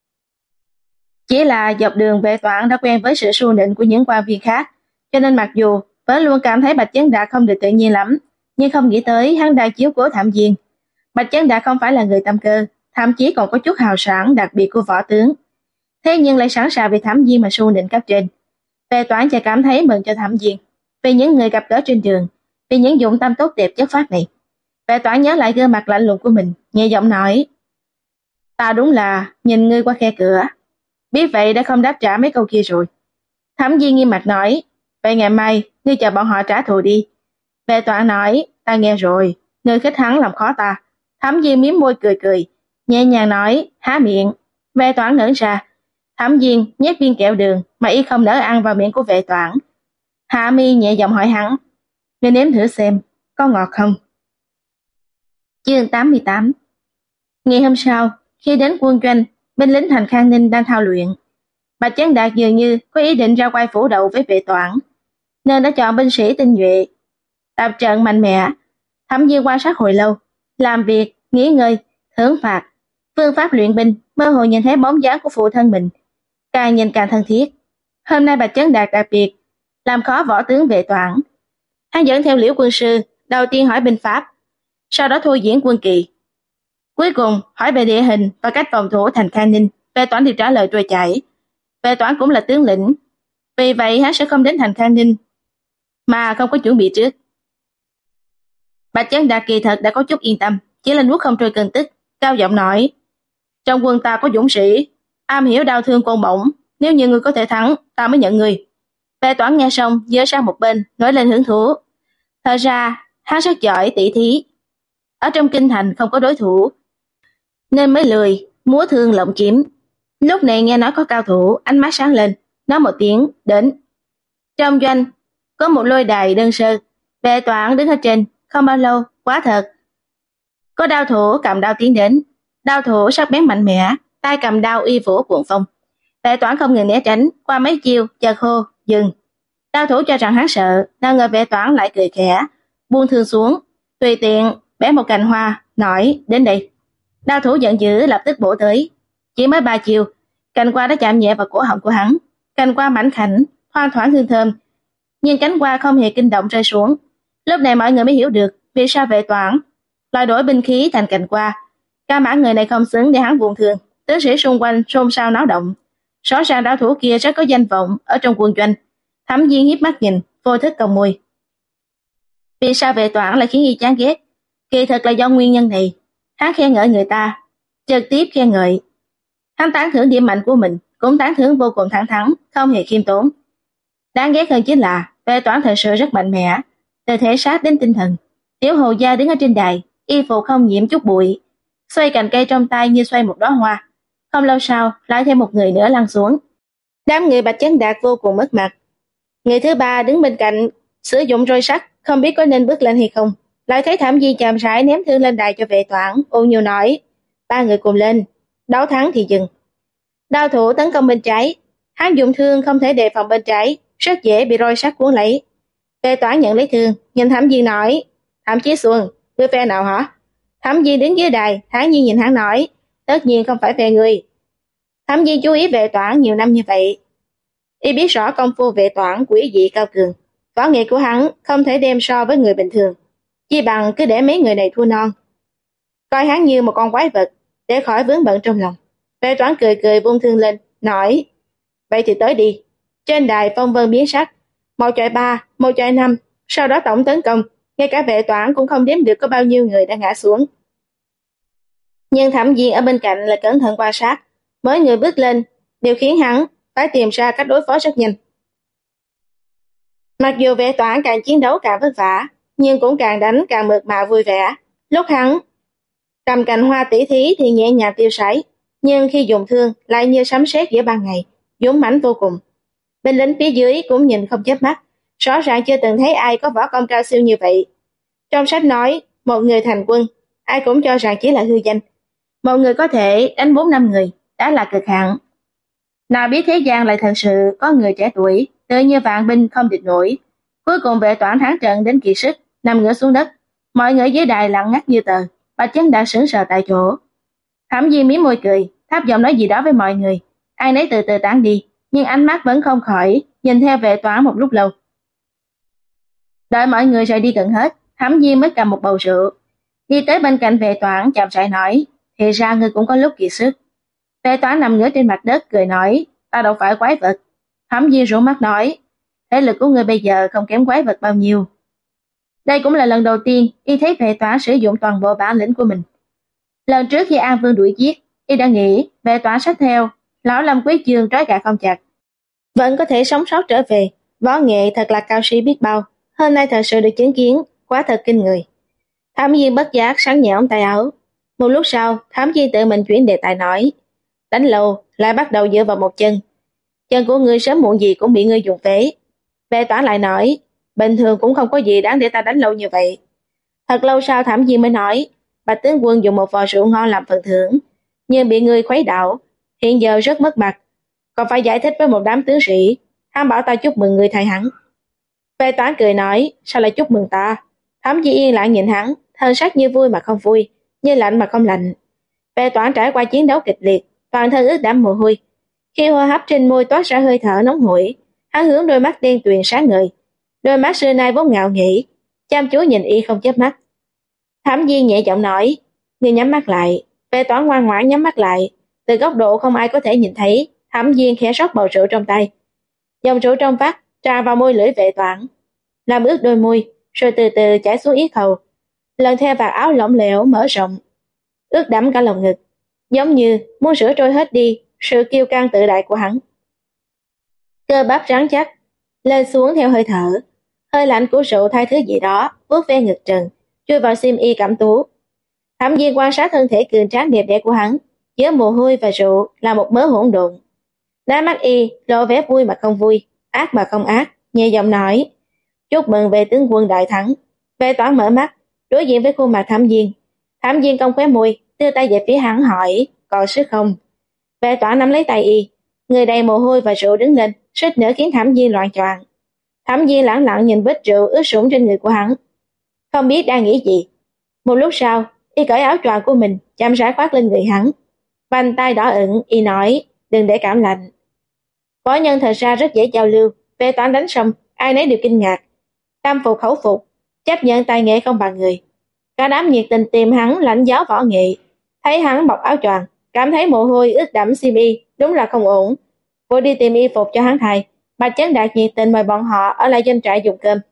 Chỉ là dọc đường Vệ Toản đã quen với sự su nịnh của những quan viên khác, cho nên mặc dù vẫn luôn cảm thấy Bạch Chấn Đạt không được tự nhiên lắm, nhưng không nghĩ tới hắn đang chiếu cố Thẩm Viên. Bạch Chấn Đạt không phải là người tâm cơ, thậm chí còn có chút hào sảng đặc biệt của võ tướng, thế nhưng lại sẵn sàng vì Thẩm Viên mà su nịnh cấp trên. Vệ Toản chỉ cảm thấy mừng cho Thẩm Viên, vì những người gặp gỡ trên đường, vì những dụng tâm tốt đẹp chất phát này. Vệ Toản nhớ lại gương mặt lạnh lùng của mình, nhẹ giọng nói: "Ta đúng là nhìn ngươi qua khe cửa, biết vậy đã không đáp trả mấy câu kia rồi." Thẩm Viên nghiêm mặt nói: "Vậy ngày mai ngươi chờ bọn họ trả thù đi." Vệ Toản nói: "Ta nghe rồi, ngươi khích hắn làm khó ta." Thẩm Viên mím môi cười cười, nhẹ nhàng nói: "Há miệng." Vệ Toản ngẩn ra. Thẩm Viên nhét viên kẹo đường mà Y không nỡ ăn vào miệng của Vệ Toản. Hạ Mi nhẹ giọng hỏi hắn: "Ngươi nếm thử xem, có ngọt không?" Chương 88. Ngày hôm sau, khi đến quân doanh, binh lính thành Khang Ninh đang thao luyện. Bạch Chấn Đạt dường như có ý định ra quay phủ đầu với Vệ Toản, nên đã chọn binh sĩ tinh nhuệ, tập trận mạnh mẽ. Thẩm Viên quan sát hồi lâu, làm việc, nghỉ ngơi, thưởng phạt, phương pháp luyện binh, mơ hồ nhìn thấy bóng dáng của phụ thân mình, càng nhìn càng thân thiết. Hôm nay Bạch Chấn Đạt đặc biệt làm khó võ tướng Vệ Toản. Hắn dẫn theo Liễu quân sư, đầu tiên hỏi binh pháp, sau đó thôi diễn quân kỳ. Cuối cùng hỏi về địa hình và cách phòng thủ thành Khang Ninh. Vệ Toản thì trả lời trôi chảy. Vệ Toản cũng là tướng lĩnh, vì vậy hắn sẽ không đến thành Khang Ninh mà không có chuẩn bị trước. Bạch Chấn Đạt kỳ thật đã có chút yên tâm, chỉ là nuốt không trôi cơn tức, cao giọng nói: "Trong quân ta có dũng sĩ, am hiểu đao thương côn bổng, nếu như ngươi có thể thắng, ta mới nhận ngươi." Vệ Toản nghe xong, giơ sang một bên, nói lên hứng thú. Thật ra, hắn rất giỏi tỷ thí. Ở trong kinh thành không có đối thủ, nên mới lười múa thương lộng kiếm. Lúc này nghe nói có cao thủ, ánh mắt sáng lên, nói một tiếng, đến. Trong doanh, có một lôi đài đơn sơ, Vệ Toản đứng ở trên, không bao lâu, quá thật. Có đao thủ cầm đao tiến đến, đao thủ sắc bén mạnh mẽ, tay cầm đao uy vũ cuồng phong. Vệ Toản không ngừng né tránh, qua mấy chiêu, chợt hô, dừng. Đao thủ cho rằng hắn sợ, nào ngờ Vệ Toản lại cười khẽ, buông thương xuống, tùy tiện bẻ một cành hoa, nói, đến đây. Đao thủ giận dữ lập tức bổ tới, chỉ mới 3 chiêu, cành hoa đã chạm nhẹ vào cổ họng của hắn. Cành hoa mảnh khảnh, thoang thoảng hương thơm, nhưng cánh hoa không hề kinh động rơi xuống. Lúc này mọi người mới hiểu được vì sao Vệ Toản lại đổi binh khí thành cành hoa. Cả mã người này không xứng để hắn buông thương. Tướng sĩ xung quanh xôn xao náo động. Rõ ràng đao thủ kia rất có danh vọng ở trong quân doanh. Thẩm Viên hiếp mắt nhìn, vô thức cong môi. Vì sao Vệ Toản lại khiến y chán ghét? Kỳ thật là do nguyên nhân này. Hắn khen ngợi người ta, trực tiếp khen ngợi. Hắn tán thưởng điểm mạnh của mình, cũng tán thưởng vô cùng thẳng thắn, không hề khiêm tốn. Đáng ghét hơn chính là Vệ Toản thật sự rất mạnh mẽ, từ thể xác đến tinh thần. Tiểu Hồ gia đứng ở trên đài, y phục không nhiễm chút bụi, xoay cành cây trong tay như xoay một đóa hoa. Không lâu sau, lại thêm một người nữa lăn xuống. Đám người Bạch Chấn Đạt vô cùng mất mặt. Người thứ ba đứng bên cạnh, sử dụng roi sắt, không biết có nên bước lên hay không. Lại thấy Thẩm Viên chậm rãi ném thương lên đài cho Vệ Toản, ôn nhu nói: "Ba người cùng lên, đấu thắng thì dừng." Đao thủ tấn công bên trái, hắn dùng thương không thể đề phòng bên trái, rất dễ bị roi sắt cuốn lấy. Vệ Toản nhận lấy thương, nhìn Thẩm Viên nói: "Thẩm Chí Xuân, ngươi phe nào hả?" Thẩm Viên đứng dưới đài, thản nhiên nhìn hắn nói: "Tất nhiên không phải phe ngươi." Thẩm Viên chú ý Vệ Toản nhiều năm như vậy, y biết rõ công phu Vệ Toản quý vị cao cường, võ nghệ của hắn không thể đem so với người bình thường, chi bằng cứ để mấy người này thua non, coi hắn như một con quái vật để khỏi vướng bận trong lòng. Vệ Toán cười cười buông thương lên, nói: vậy thì tới đi. Trên đài phong vân biến sắc, 1-3, 1-5, sau đó tổng tấn công, ngay cả Vệ Toán cũng không đếm được có bao nhiêu người đã ngã xuống. Nhưng Thẩm Viên ở bên cạnh là cẩn thận quan sát, mỗi người bước lên đều khiến hắn phải tìm ra cách đối phó rất nhanh. Mặc dù Vệ Toán càng chiến đấu càng vất vả, nhưng cũng càng đánh càng mượt mà vui vẻ. Lúc hắn cầm cành hoa tỷ thí thì nhẹ nhàng tiêu sái, nhưng khi dùng thương lại như sấm sét giữa ban ngày, dũng mãnh vô cùng. Binh lính phía dưới cũng nhìn không chớp mắt, rõ ràng chưa từng thấy ai có võ công cao siêu như vậy. Trong sách nói, một người thành quân, ai cũng cho rằng chỉ là hư danh. Một người có thể đánh 4-5 người, đã là cực hạn. Nào biết thế gian lại thật sự có người trẻ tuổi, tự như vạn binh không địch nổi. Cuối cùng Vệ Toản thắng trận đến kiệt sức, nằm ngửa xuống đất. Mọi người dưới đài lặng ngắt như tờ, Bạch Chấn Đạt sững sờ tại chỗ. Thẩm Viên mím môi cười, thấp giọng nói gì đó với mọi người. Ai nấy từ từ tản đi, nhưng ánh mắt vẫn không khỏi nhìn theo Vệ Toản một lúc lâu. Đợi mọi người rời đi gần hết, Thẩm Viên mới cầm một bầu rượu, đi tới bên cạnh Vệ Toản chậm rãi nói: thì ra ngươi cũng có lúc kiệt sức. Vệ Toản nằm ngửa trên mặt đất cười nói: ta đâu phải quái vật. Thẩm Viên rủ mắt nói: thể lực của ngươi bây giờ không kém quái vật bao nhiêu. Đây cũng là lần đầu tiên y thấy Vệ Toản sử dụng toàn bộ bản lĩnh của mình. Lần trước khi An Vương đuổi giết, y đã nghĩ Vệ Toản xách theo lão Lâm Quyết Chương trói gà không chặt, vẫn có thể sống sót trở về. Võ nghệ thật là cao siêu biết bao, hôm nay thật sự được chứng kiến, quá thật kinh người. Thẩm Viên bất giác sắn nhẹ ống tay áo. Một lúc sau, Thẩm Viên tự mình chuyển đề tài nói: đánh lâu lại bắt đầu dựa vào một chân. Chân của ngươi sớm muộn gì cũng bị ngươi dùng phế. Vệ Toản lại nói: bình thường cũng không có gì đáng để ta đánh lâu như vậy. Thật lâu sau Thẩm Viên mới nói: Bạch tướng quân dùng một vò rượu ngon làm phần thưởng, nhưng bị ngươi khuấy đảo, hiện giờ rất mất mặt, còn phải giải thích với một đám tướng sĩ. Hắn bảo ta chúc mừng ngươi thay hắn. Vệ Toản cười nói: sao lại chúc mừng ta? Thẩm Viên yên lặng nhìn hắn, thân sắc như vui mà không vui, như lạnh mà không lạnh. Vệ Toản trải qua chiến đấu kịch liệt, toàn thân ướt đẫm mồ hôi. Khi hô hấp trên môi toát ra hơi thở nóng hổi, hắn hướng đôi mắt đen tuyền sáng ngời, đôi mắt xưa nay vốn ngạo nghễ, chăm chú nhìn y không chớp mắt. Thẩm Viên nhẹ giọng nói: ngươi nhắm mắt lại. Vệ Toản ngoan ngoãn nhắm mắt lại, từ góc độ không ai có thể nhìn thấy. Thẩm Viên khẽ rót bầu rượu trong tay, dòng rượu trong vắt tràn vào môi lưỡi Vệ Toản, làm ướt đôi môi, rồi từ từ chảy xuống yết hầu, lần theo vạt áo lỏng lẻo mở rộng, ướt đẫm cả lồng ngực, giống như muốn rửa trôi hết đi sự kiêu căng tự đại của hắn. Cơ bắp rắn chắc lên xuống theo hơi thở, hơi lạnh của rượu thay thứ gì đó vuốt ve ngực trần, chui vào xiêm y cẩm tú. Thẩm Viên quan sát thân thể cường tráng đẹp đẽ của hắn, giữa mồ hôi và rượu là một mớ hỗn độn. Đáy mắt y lộ vẻ vui mà không vui, ác mà không ác, nhẹ giọng nói: chúc mừng Vệ tướng quân đại thắng. Vệ Toản mở mắt, đối diện với khuôn mặt Thẩm Viên. Thẩm Viên cong khóe môi, đưa tay về phía hắn hỏi: còn sức không? Vệ Toản nắm lấy tay y, người đầy mồ hôi và rượu đứng lên, suýt nữa khiến Thẩm Viên loạng choạng. Thẩm Viên lẳng lặng nhìn vết rượu ướt sũng trên người của hắn, không biết đang nghĩ gì. Một lúc sau, y cởi áo choàng của mình, chậm rãi khoác lên người hắn. Vành tay đỏ ửng, y nói: đừng để cảm lạnh. Võ nhân thật ra rất dễ giao lưu. Vệ Toản đánh xong, ai nấy đều kinh ngạc, tâm phục khẩu phục, chấp nhận tài nghệ không bằng người. Cả đám nhiệt tình tìm hắn lãnh giáo võ nghệ. Thấy hắn bọc áo choàng, cảm thấy mồ hôi ướt đẫm xiêm y, đúng là không ổn, vội đi tìm y phục cho hắn thay. Bạch Chấn Đạt nhiệt tình mời bọn họ ở lại doanh trại dùng cơm.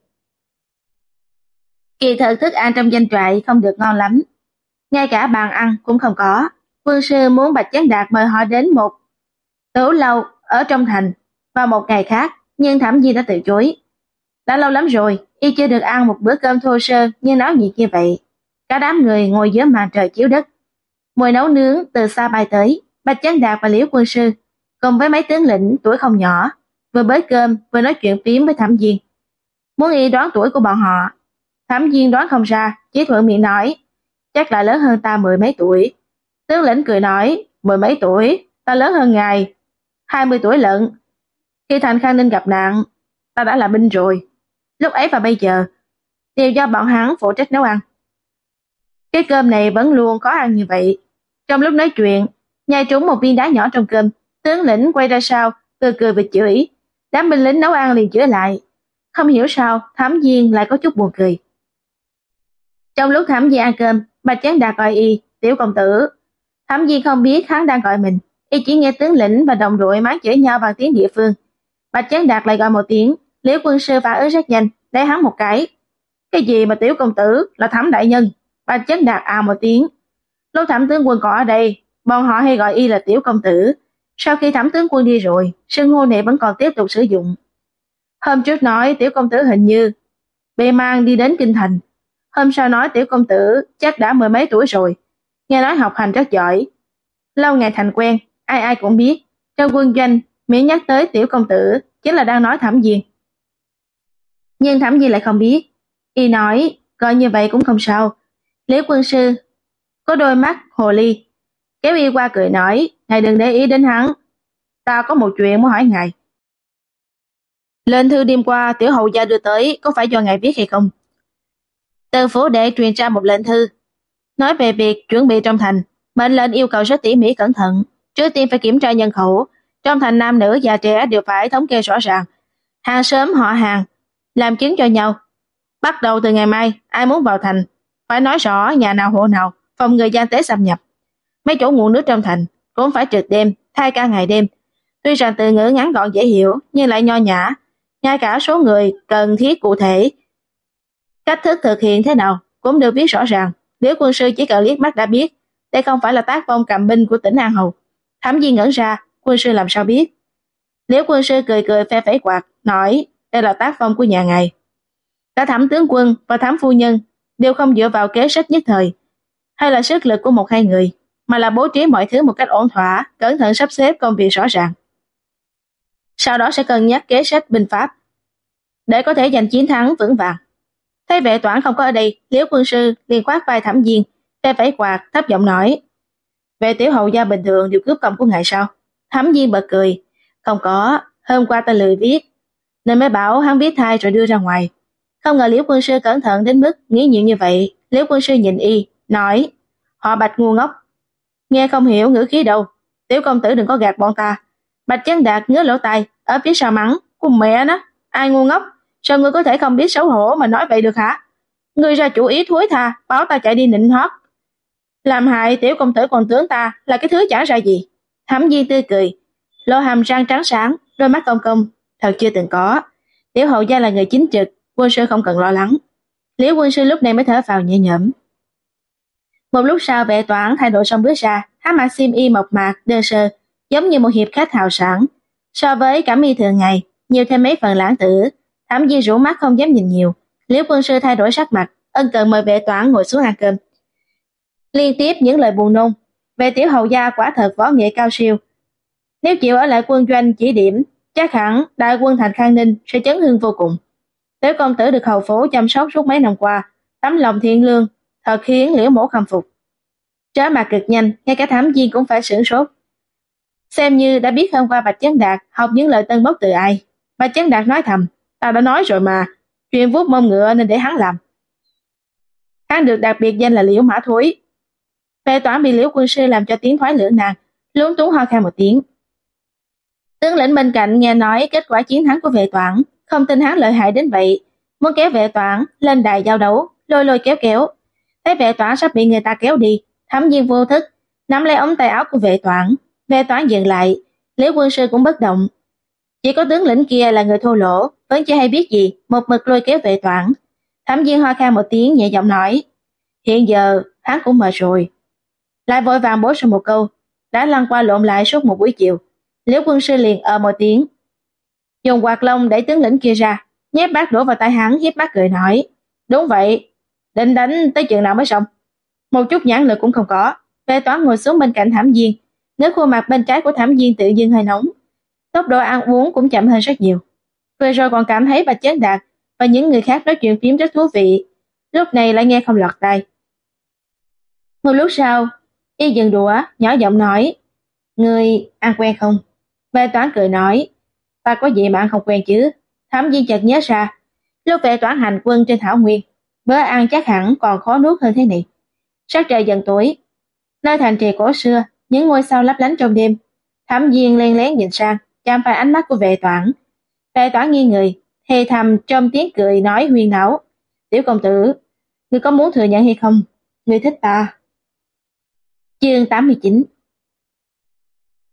Kỳ thực thức ăn trong doanh trại không được ngon lắm, ngay cả bàn ăn cũng không có. Quân sư muốn Bạch Chấn Đạt mời họ đến một tửu lâu ở trong thành vào một ngày khác, nhưng Thẩm Viên đã từ chối. Đã lâu lắm rồi, y chưa được ăn một bữa cơm thô sơ nhưng náo nhiệt như vậy. Cả đám người ngồi dưới màn trời chiếu đất, mùi nấu nướng từ xa bay tới. Bạch Chấn Đạt và Liễu quân sư cùng với mấy tướng lĩnh tuổi không nhỏ vừa bới cơm vừa nói chuyện phím với Thẩm Viên, muốn y đoán tuổi của bọn họ. Thẩm Viên đoán không ra, chỉ thuận miệng nói: chắc là lớn hơn ta 10 mấy tuổi. Tướng lĩnh cười nói: 10 mấy tuổi, ta lớn hơn ngài 20 tuổi lận. Khi thành Khang Ninh gặp nạn, ta đã là binh rồi. Lúc ấy và bây giờ đều do bọn hắn phụ trách nấu ăn. Cái cơm này vẫn luôn khó ăn như vậy. Trong lúc nói chuyện, nhai trúng một viên đá nhỏ trong cơm, tướng lĩnh quay ra sau, cười cười và chửi. Đám binh lính nấu ăn liền chửi lại. Không hiểu sao, Thẩm Viên lại có chút buồn cười. Trong lúc Thẩm Viên ăn cơm, Bạch Chấn Đạt gọi y: tiểu công tử. Thẩm Viên không biết hắn đang gọi mình, Y chỉ nghe tướng lĩnh và đồng đội mắng chửi nhau bằng tiếng địa phương. Bạch Chấn Đạt lại gọi một tiếng, Liễu quân sư phản ứng rất nhanh, đẩy hắn một cái. Cái gì mà tiểu công tử là Thẩm đại nhân? Bạch Chấn Đạt ào một tiếng. Lúc Thẩm tướng quân còn ở đây, bọn họ hay gọi y là tiểu công tử. Sau khi Thẩm tướng quân đi rồi, xưng hô này vẫn còn tiếp tục sử dụng. Hôm trước nói tiểu công tử hình như bị mang đi đến kinh thành. Hôm sau nói tiểu công tử chắc đã mười mấy tuổi rồi. Nghe nói học hành rất giỏi. Lâu ngày thành quen, ai ai cũng biết. Trong quân doanh, miễn nhắc tới tiểu công tử chính là đang nói Thẩm Diên. Nhưng Thẩm Diên lại không biết. Y nói, coi như vậy cũng không sao. Liễu quân sư có đôi mắt hồ ly, kéo y qua cười nói, ngài đừng để ý đến hắn. Ta có một chuyện muốn hỏi ngài. Lệnh thư đêm qua tiểu hầu gia đưa tới có phải do ngài viết hay không? Từ phủ đệ truyền ra một lệnh thư, nói về việc chuẩn bị trong thành, mệnh lệnh yêu cầu rất tỉ mỉ cẩn thận. Trước tiên phải kiểm tra nhân khẩu, trong thành nam nữ già trẻ đều phải thống kê rõ ràng. Hàng xóm họ hàng, làm chứng cho nhau. Bắt đầu từ ngày mai, ai muốn vào thành, phải nói rõ nhà nào hộ nào, phòng người gian tế xâm nhập. Mấy chỗ nguồn nước trong thành cũng phải trực đêm, thay ca ngày đêm. Tuy rằng từ ngữ ngắn gọn dễ hiểu, nhưng lại nho nhã. Ngay cả số người cần thiết cụ thể, cách thức thực hiện thế nào cũng được biết rõ ràng. Liễu quân sư chỉ cần liếc mắt đã biết, đây không phải là tác phong cầm binh của tỉnh An Hầu. Thẩm Diên ngẩn ra, quân sư làm sao biết? Liễu quân sư cười cười phe phẩy quạt, nói, đây là tác phong của nhà ngài. Cả Thẩm tướng quân và Thẩm phu nhân đều không dựa vào kế sách nhất thời, hay là sức lực của một hai người, mà là bố trí mọi thứ một cách ổn thỏa, cẩn thận sắp xếp công việc rõ ràng. Sau đó sẽ cân nhắc kế sách binh pháp, để có thể giành chiến thắng vững vàng. Thấy Vệ Toản không có ở đây, Liễu quân sư liền khoát vai Thẩm Diên, phe phẩy quạt, thấp giọng nói, về tiểu hầu gia bình thường đều cướp công của ngài sao? Thẩm Diên bật cười, không có, hôm qua ta lười viết, nên mới bảo hắn viết thay rồi đưa ra ngoài. Không ngờ Liễu quân sư cẩn thận đến mức nghĩ nhiều như vậy. Liễu quân sư nhìn y, nói, họ Bạch ngu ngốc, nghe không hiểu ngữ khí đâu, tiểu công tử đừng có gạt bọn ta. Bạch Chấn Đạt ngứa lỗ tai, ở phía sau mắng, cùng mẹ nó, ai ngu ngốc, sao ngươi có thể không biết xấu hổ mà nói vậy được hả? Ngươi ra chủ ý thối tha, bảo ta chạy đi nịnh hót, làm hại tiểu công tử còn tưởng ta là cái thứ chả ra gì. Thẩm Diên tươi cười, lỗ hàm răng trắng sáng, đôi mắt cong cong, thật chưa từng có. Tiểu hầu gia là người chính trực, quân sư không cần lo lắng. Liễu quân sư lúc này mới thở phào nhẹ nhõm. Một lúc sau Vệ Toản thay đổi xong bước ra, hắn mặc xiêm y mộc mạc đơn sơ, giống như một hiệp khách hào sảng. So với cẩm y thường ngày, nhiều thêm mấy phần lãng tử. Thẩm Diên rũ mắt không dám nhìn nhiều. Liễu quân sư thay đổi sắc mặt, ân cần mời Vệ Toản ngồi xuống ăn cơm. Liên tiếp những lời buồn nôn về tiểu hầu gia quả thật võ nghệ cao siêu. Nếu chịu ở lại quân doanh chỉ điểm, chắc hẳn đại quân thành Khang Ninh sẽ chấn hưng vô cùng. Tiểu công tử được hầu phủ chăm sóc suốt mấy năm qua, tấm lòng thiện lương thật khiến Liễu mổ khâm phục. Trở mặt cực nhanh, ngay cả Thẩm Diên cũng phải sửng sốt. Xem như đã biết hôm qua Bạch Chấn Đạt học những lời tân bốc từ ai. Bạch Chấn Đạt nói thầm, ta đã nói rồi mà, chuyện vuốt mông ngựa nên để hắn làm. Hắn được đặc biệt danh là Liễu Mã Thối. Vệ Toản bị Liễu quân sư làm cho tiếng thoái lưỡng nan, lúng túng ho khan một tiếng. Tướng lĩnh bên cạnh nghe nói kết quả chiến thắng của Vệ Toản, không tin hắn lợi hại đến vậy, muốn kéo Vệ Toản lên đài giao đấu, lôi kéo kéo. Thấy Vệ Toản sắp bị người ta kéo đi, Thẩm Diên vô thức nắm lấy ống tay áo của Vệ Toản. Vệ Toản dừng lại, Liễu quân sư cũng bất động. Chỉ có tướng lĩnh kia là người thô lỗ, vẫn chưa hay biết gì, một mực lôi kéo Vệ Toản. Thẩm Diên ho khan một tiếng nhẹ giọng nói, hiện giờ hắn cũng mệt rồi. Lại vội vàng bổ sung một câu, đã lăn qua lộn lại suốt một buổi chiều. Liễu quân sư liền một tiếng, dùng quạt lông đẩy tướng lĩnh kia ra, nhét bát đổ vào tay hắn, hiếp mắt cười nói, đúng vậy, định đánh tới chừng nào mới xong? Một chút nhãn lực cũng không có. Vệ Toản ngồi xuống bên cạnh Thẩm Diên, nửa khuôn mặt bên trái của Thẩm Diên tự dưng hơi nóng, tốc độ ăn uống cũng chậm hơn rất nhiều. Vừa rồi còn cảm thấy Bạch Chấn Đạt và những người khác nói chuyện phím rất thú vị, lúc này lại nghe không lọt tai. Một lúc sau, y dừng đũa, nhỏ giọng nói, ngươi ăn quen không? Vệ Toản cười nói, ta có gì mà ăn không quen chứ? Thẩm Diên chợt nhớ ra, lúc Vệ Toản hành quân trên thảo nguyên, bữa ăn chắc hẳn còn khó nuốt hơn thế này. Sắc trời dần tối, nơi thành trì cổ xưa, những ngôi sao lấp lánh trong đêm. Thẩm Diên len lén nhìn sang, chạm phải ánh mắt của Vệ Toản. Vệ Toản nghiêng người, thề thầm trong tiếng cười nói huyên náo, tiểu công tử, ngươi có muốn thừa nhận hay không? Ngươi thích ta. Chương 89.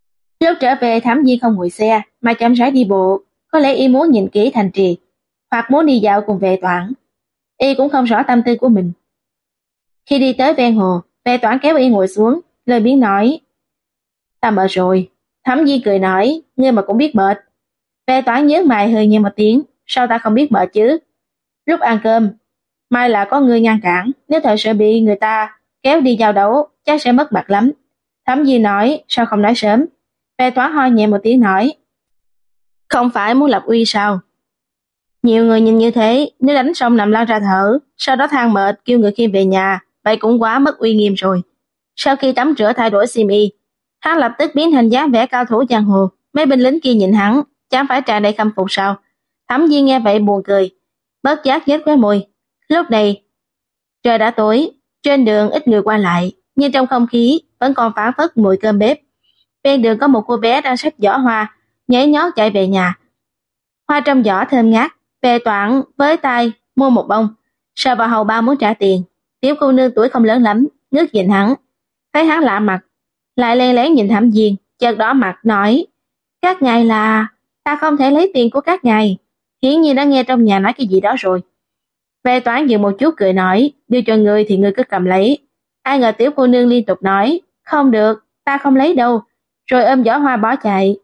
Lúc trở về Thẩm Viên không ngồi xe mà chậm rãi đi bộ, có lẽ y muốn nhìn kỹ thành trì, hoặc muốn đi dạo cùng Vệ Toản. Y cũng không rõ tâm tư của mình. Khi đi tới ven hồ, Vệ Toản kéo y ngồi xuống, lời biếng nói: "Ta mệt rồi." Thẩm Viên cười nói: "Ngươi mà cũng biết mệt." Vệ Toản nhớ mày hơi nhẹ một tiếng: "Sao ta không biết mệt chứ? Lúc ăn cơm, mai là có ngươi ngăn cản, nếu thật sự bị người ta kéo đi giao đấu, chắc sẽ mất mặt lắm." Thẩm Viên nói: "Sao không nói sớm?" Vệ Toản ho nhẹ một tiếng nói: "Không phải muốn lập uy sao? Nhiều người nhìn như thế, nếu đánh xong nằm lăn ra thở, sau đó than mệt kêu người kia về nhà, vậy cũng quá mất uy nghiêm rồi." Sau khi tắm rửa thay đổi xiêm y, hắn lập tức biến thành dáng vẻ cao thủ giang hồ. Mấy binh lính kia nhìn hắn, chẳng phải tràn đầy khâm phục sao? Thẩm Viên nghe vậy buồn cười, bất giác nhếch khóe môi. Lúc này, trời đã tối, trên đường ít người qua lại, nhưng trong không khí vẫn còn phảng phất mùi cơm bếp. Bên đường có một cô bé đang xách giỏ hoa, nhảy nhót chạy về nhà. Hoa trong giỏ thơm ngát, Vệ Toản với tay mua một bông, sờ vào hầu bao muốn trả tiền. Tiểu cô nương tuổi không lớn lắm, ngước nhìn hắn, thấy hắn lạ mặt, lại len lén nhìn Thẩm Viên, chợt đỏ mặt nói: "Các ngài là..." "Ta không thể lấy tiền của các ngài." Hiển nhiên đã nghe trong nhà nói cái gì đó rồi. Vệ Toản dừng một chút cười nói: "Đưa cho ngươi thì ngươi cứ cầm lấy." Ai ngờ tiểu cô nương liên tục nói: "Không được, ta không lấy đâu." Rồi ôm giỏ hoa bỏ chạy.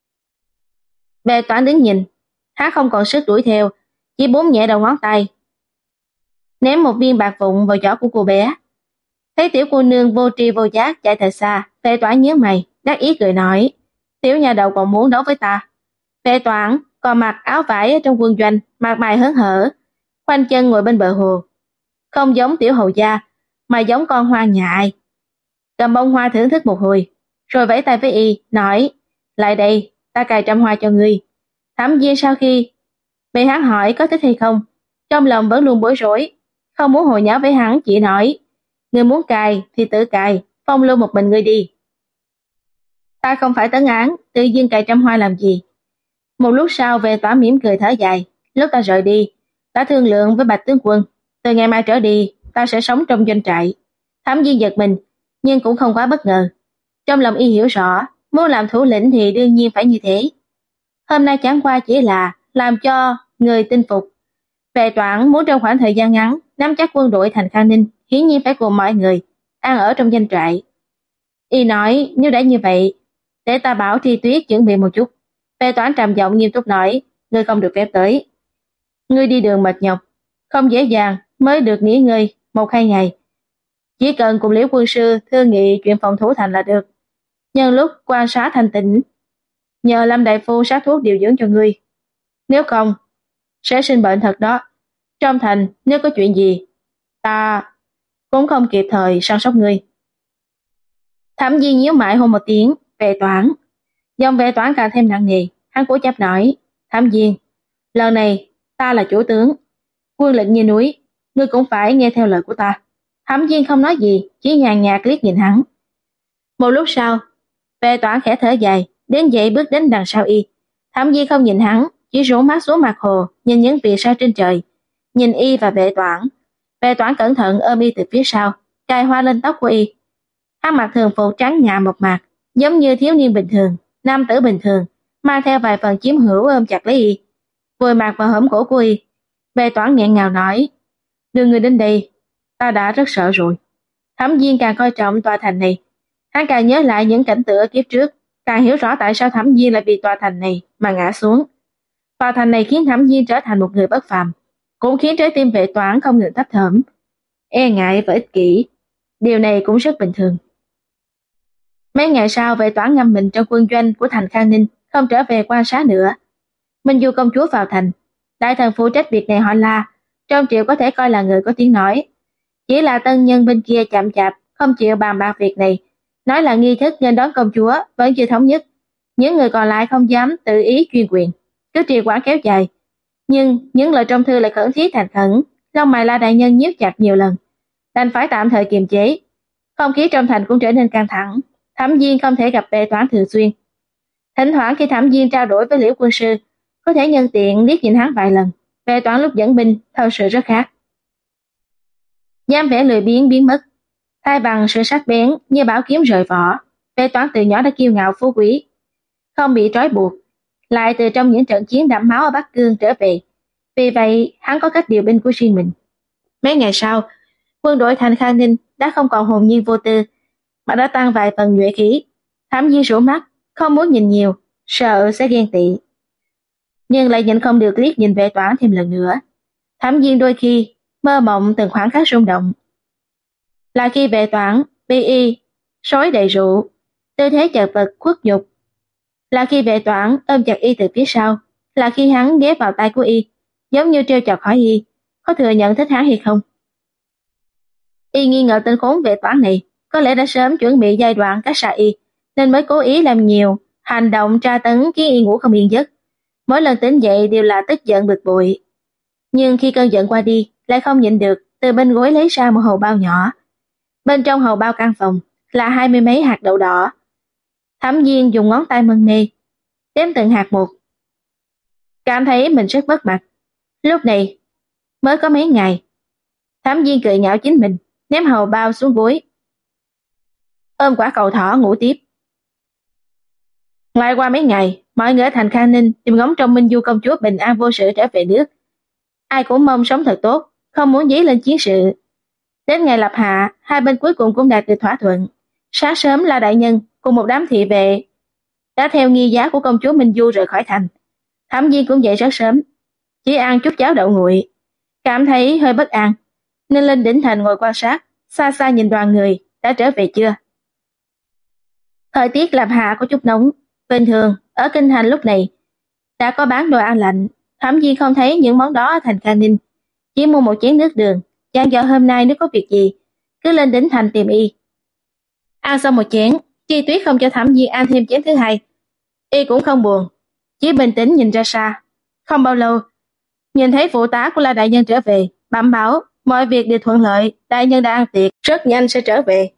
Vệ Toản đứng nhìn, hắn không còn sức đuổi theo, chỉ búng nhẹ đầu ngón tay, ném một viên bạc vụn vào giỏ của cô bé. Thấy tiểu cô nương vô tri vô giác chạy thật xa, Vệ Toản nhớ mày, đắc ý cười nói: "Tiểu nhà đầu còn muốn đấu với ta." Vệ Toản còn mặc áo vải ở trong quân doanh, mặt mày hớn hở, khoanh chân ngồi bên bờ hồ, không giống tiểu hầu gia, mà giống con hoang nhà ai. Cầm bông hoa thưởng thức một hồi, rồi vẫy tay với y, nói: "Lại đây, ta cài trăm hoa cho ngươi." Thẩm Viên sau khi bị hắn hỏi có thích hay không, trong lòng vẫn luôn bối rối, không muốn hồi nháo với hắn, chỉ nói: "Ngươi muốn cài thì tự cài, phong lưu một mình ngươi đi. Ta không phải tấn án, tự dưng cài trăm hoa làm gì." Một lúc sau Vệ Toản mỉm cười thở dài: "Lúc ta rời đi, ta thương lượng với Bạch tướng quân, từ ngày mai trở đi, ta sẽ sống trong doanh trại." Thẩm Viên giật mình, nhưng cũng không quá bất ngờ. Trong lòng y hiểu rõ, muốn làm thủ lĩnh thì đương nhiên phải như thế. Hôm nay chẳng qua chỉ là làm cho người tin phục. Vệ Toản muốn trong khoảng thời gian ngắn nắm chắc quân đội thành Khang Ninh, hiển nhiên phải cùng mọi người ăn ở trong doanh trại. Y nói: "Nếu đã như vậy, để ta bảo Tri Tuyết chuẩn bị một chút." Vệ Toản trầm giọng nghiêm túc nói: "Ngươi không được phép tới. Ngươi đi đường mệt nhọc, không dễ dàng mới được nghỉ ngơi 1-2 ngày. Chỉ cần cùng Liễu quân sư thương nghị chuyện phòng thủ thành là được. Nhân lúc quan sát thành tỉnh, nhờ Lâm đại phu sát thuốc điều dưỡng cho ngươi. Nếu không, sẽ sinh bệnh thật đó. Trong thành nếu có chuyện gì, ta cũng không kịp thời săn sóc ngươi." Thẩm Viên nhíu mày hôn một tiếng: "Vệ Toản." Dòng Vệ Toản càng thêm nặng nề, hắn cố chấp nói: "Thẩm Viên, lần này ta là chủ tướng, quân lệnh như núi, ngươi cũng phải nghe theo lời của ta." Thẩm Viên không nói gì, chỉ nhàn nhạt liếc nhìn hắn. Một lúc sau, Vệ Toản khẽ thở dài, đứng dậy bước đến đằng sau y. Thẩm Viên không nhìn hắn, chỉ rũ mắt xuống mặt hồ, nhìn những vì sao trên trời, nhìn y và Vệ Toản. Vệ Toản cẩn thận ôm y từ phía sau, cài hoa lên tóc của y. Hắn mặc thường phục trắng ngà mộc mạc, giống như thiếu niên bình thường, nam tử bình thường, mang theo vài phần chiếm hữu ôm chặt lấy y, vùi mặt vào hõm cổ của y. Vệ Toản nghẹn ngào nói: "Đưa người đến đây, ta đã rất sợ rồi." Thẩm Viên càng coi trọng tòa thành này, hắn càng nhớ lại những cảnh tượng ở kiếp trước, càng hiểu rõ tại sao Thẩm Viên lại vì tòa thành này mà ngã xuống. Tòa thành này khiến Thẩm Viên trở thành một người bất phàm, cũng khiến trái tim Vệ Toản không ngừng thấp thỏm, e ngại và ích kỷ. Điều này cũng rất bình thường. Mấy ngày sau, Vệ Toản ngâm mình trong quân doanh của thành Khang Ninh, không trở về quan sát nữa. Minh Du công chúa vào thành, đại thần phụ trách việc này họ La, trong triều có thể coi là người có tiếng nói. Chỉ là tân nhân bên kia chậm chạp, không chịu bàn bạc việc này, nói là nghi thức nghênh đón công chúa vẫn chưa thống nhất. Những người còn lại không dám tự ý chuyên quyền, cứ trì hoãn kéo dài. Nhưng những lời trong thư lại khẩn thiết thành khẩn, lông mày La đại nhân nhíu chặt nhiều lần, đành phải tạm thời kiềm chế. Không khí trong thành cũng trở nên căng thẳng. Thẩm Viên không thể gặp Vệ Toản thường xuyên. Thỉnh thoảng khi Thẩm Viên trao đổi với Liễu quân sư, có thể nhân tiện liếc nhìn hắn vài lần. Vệ Toản lúc dẫn binh thật sự rất khác. Dáng vẻ lười biếng biến mất, thay bằng sự sắc bén như bảo kiếm rời vỏ. Vệ Toản từ nhỏ đã kiêu ngạo phú quý, không bị trói buộc, lại từ trong những trận chiến đẫm máu ở Bắc Cương trở về. Vì vậy, hắn có cách điều binh của riêng mình. Mấy ngày sau, quân đội thành Khang Ninh đã không còn hồn nhiên vô tư, mà đã tăng vài phần nhuệ khí. Thẩm Viên rủ mắt, không muốn nhìn nhiều, sợ sẽ ghen tị. Nhưng lại nhịn không được liếc nhìn Vệ Toản thêm lần nữa. Thẩm Viên đôi khi mơ mộng từng khoảnh khắc rung động. Là khi Vệ Toản bi y sói đầy rượu, tư thế chật vật khuất nhục. Là khi Vệ Toản ôm chặt y từ phía sau, là khi hắn ghé vào tai của y, giống như trêu chọc hỏi y có thừa nhận thích hắn hay không. Y nghi ngờ tên khốn Vệ Toản này có lẽ đã sớm chuẩn bị giai đoạn cách xa y, nên mới cố ý làm nhiều hành động tra tấn khiến y ngủ không yên giấc. Mỗi lần tỉnh dậy đều là tức giận bực bội. Nhưng khi cơn giận qua đi, lại không nhịn được, từ bên gối lấy ra một hầu bao nhỏ. Bên trong hầu bao căn phòng là 20 mấy hạt đậu đỏ. Thẩm Viên dùng ngón tay mân mê, đếm từng hạt một. Cảm thấy mình rất mất mặt. Lúc này, mới có mấy ngày. Thẩm Viên cười nhạo chính mình, ném hầu bao xuống gối, ôm quả cầu thỏ ngủ tiếp. Lại qua mấy ngày, mọi người ở thành Khang Ninh tìm ngóng trong Minh Du công chúa bình an vô sự trở về nước. Ai cũng mong sống thật tốt, không muốn dấy lên chiến sự. Đến ngày lập hạ, hai bên cuối cùng cũng đạt được thỏa thuận. Sáng sớm La đại nhân cùng một đám thị vệ đã theo nghi giá của công chúa Minh Du rời khỏi thành. Thẩm Viên cũng dậy rất sớm, chỉ ăn chút cháo đậu nguội, cảm thấy hơi bất an, nên lên đỉnh thành ngồi quan sát, xa xa nhìn đoàn người đã trở về chưa. Thời tiết lập hạ có chút nóng, bình thường ở kinh thành lúc này đã có bán đồ ăn lạnh. Thẩm Viên không thấy những món đó ở thành Khang Ninh, chỉ mua một chén nước đường, dặn dò hôm nay nếu có việc gì cứ lên đỉnh thành tìm y. Ăn xong một chén, Chi Tuyết không cho Thẩm Viên ăn thêm chén thứ hai. Y cũng không buồn, chỉ bình tĩnh nhìn ra xa. Không bao lâu, nhìn thấy phụ tá của La đại nhân trở về, bẩm báo mọi việc đều thuận lợi, đại nhân đã ăn tiệc, rất nhanh sẽ trở về.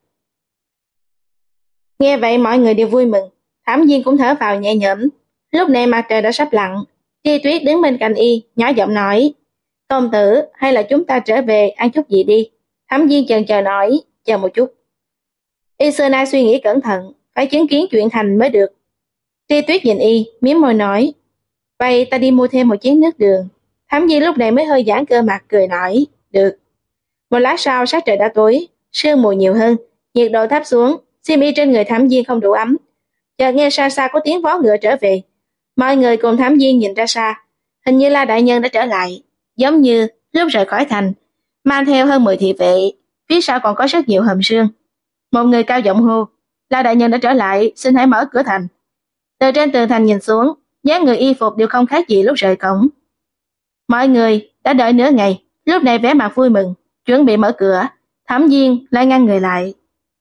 Nghe vậy mọi người đều vui mừng, Thẩm Viên cũng thở vào nhẹ nhõm. Lúc này mặt trời đã sắp lặn, Chi Tuyết đứng bên cạnh y, nhỏ giọng nói: "Công tử, hay là chúng ta trở về ăn chút gì đi?" Thẩm Viên chần chờ nói: "Chờ một chút." Y xưa nay suy nghĩ cẩn thận, phải chứng kiến chuyện thành mới được. Chi Tuyết nhìn y, mím môi nói: "Vậy ta đi mua thêm một chén nước đường." Thẩm Viên lúc này mới hơi giãn cơ mặt, cười nói: "Được." Một lát sau sắc trời đã tối, sương mù nhiều hơn, nhiệt độ thấp xuống, xiêm y trên người Thẩm Viên không đủ ấm. Chợt nghe xa xa có tiếng vó ngựa trở về. Mọi người cùng Thẩm Viên nhìn ra xa, hình như La đại nhân đã trở lại, giống như lúc rời khỏi thành, mang theo hơn 10 thị vệ, phía sau còn có rất nhiều hầm sương. Một người cao giọng hô: "La đại nhân đã trở lại, xin hãy mở cửa thành." Từ trên tường thành nhìn xuống, dáng người y phục đều không khác gì lúc rời cổng. Mọi người đã đợi nửa ngày, lúc này vẻ mặt vui mừng, chuẩn bị mở cửa. Thẩm Viên lại ngăn người lại,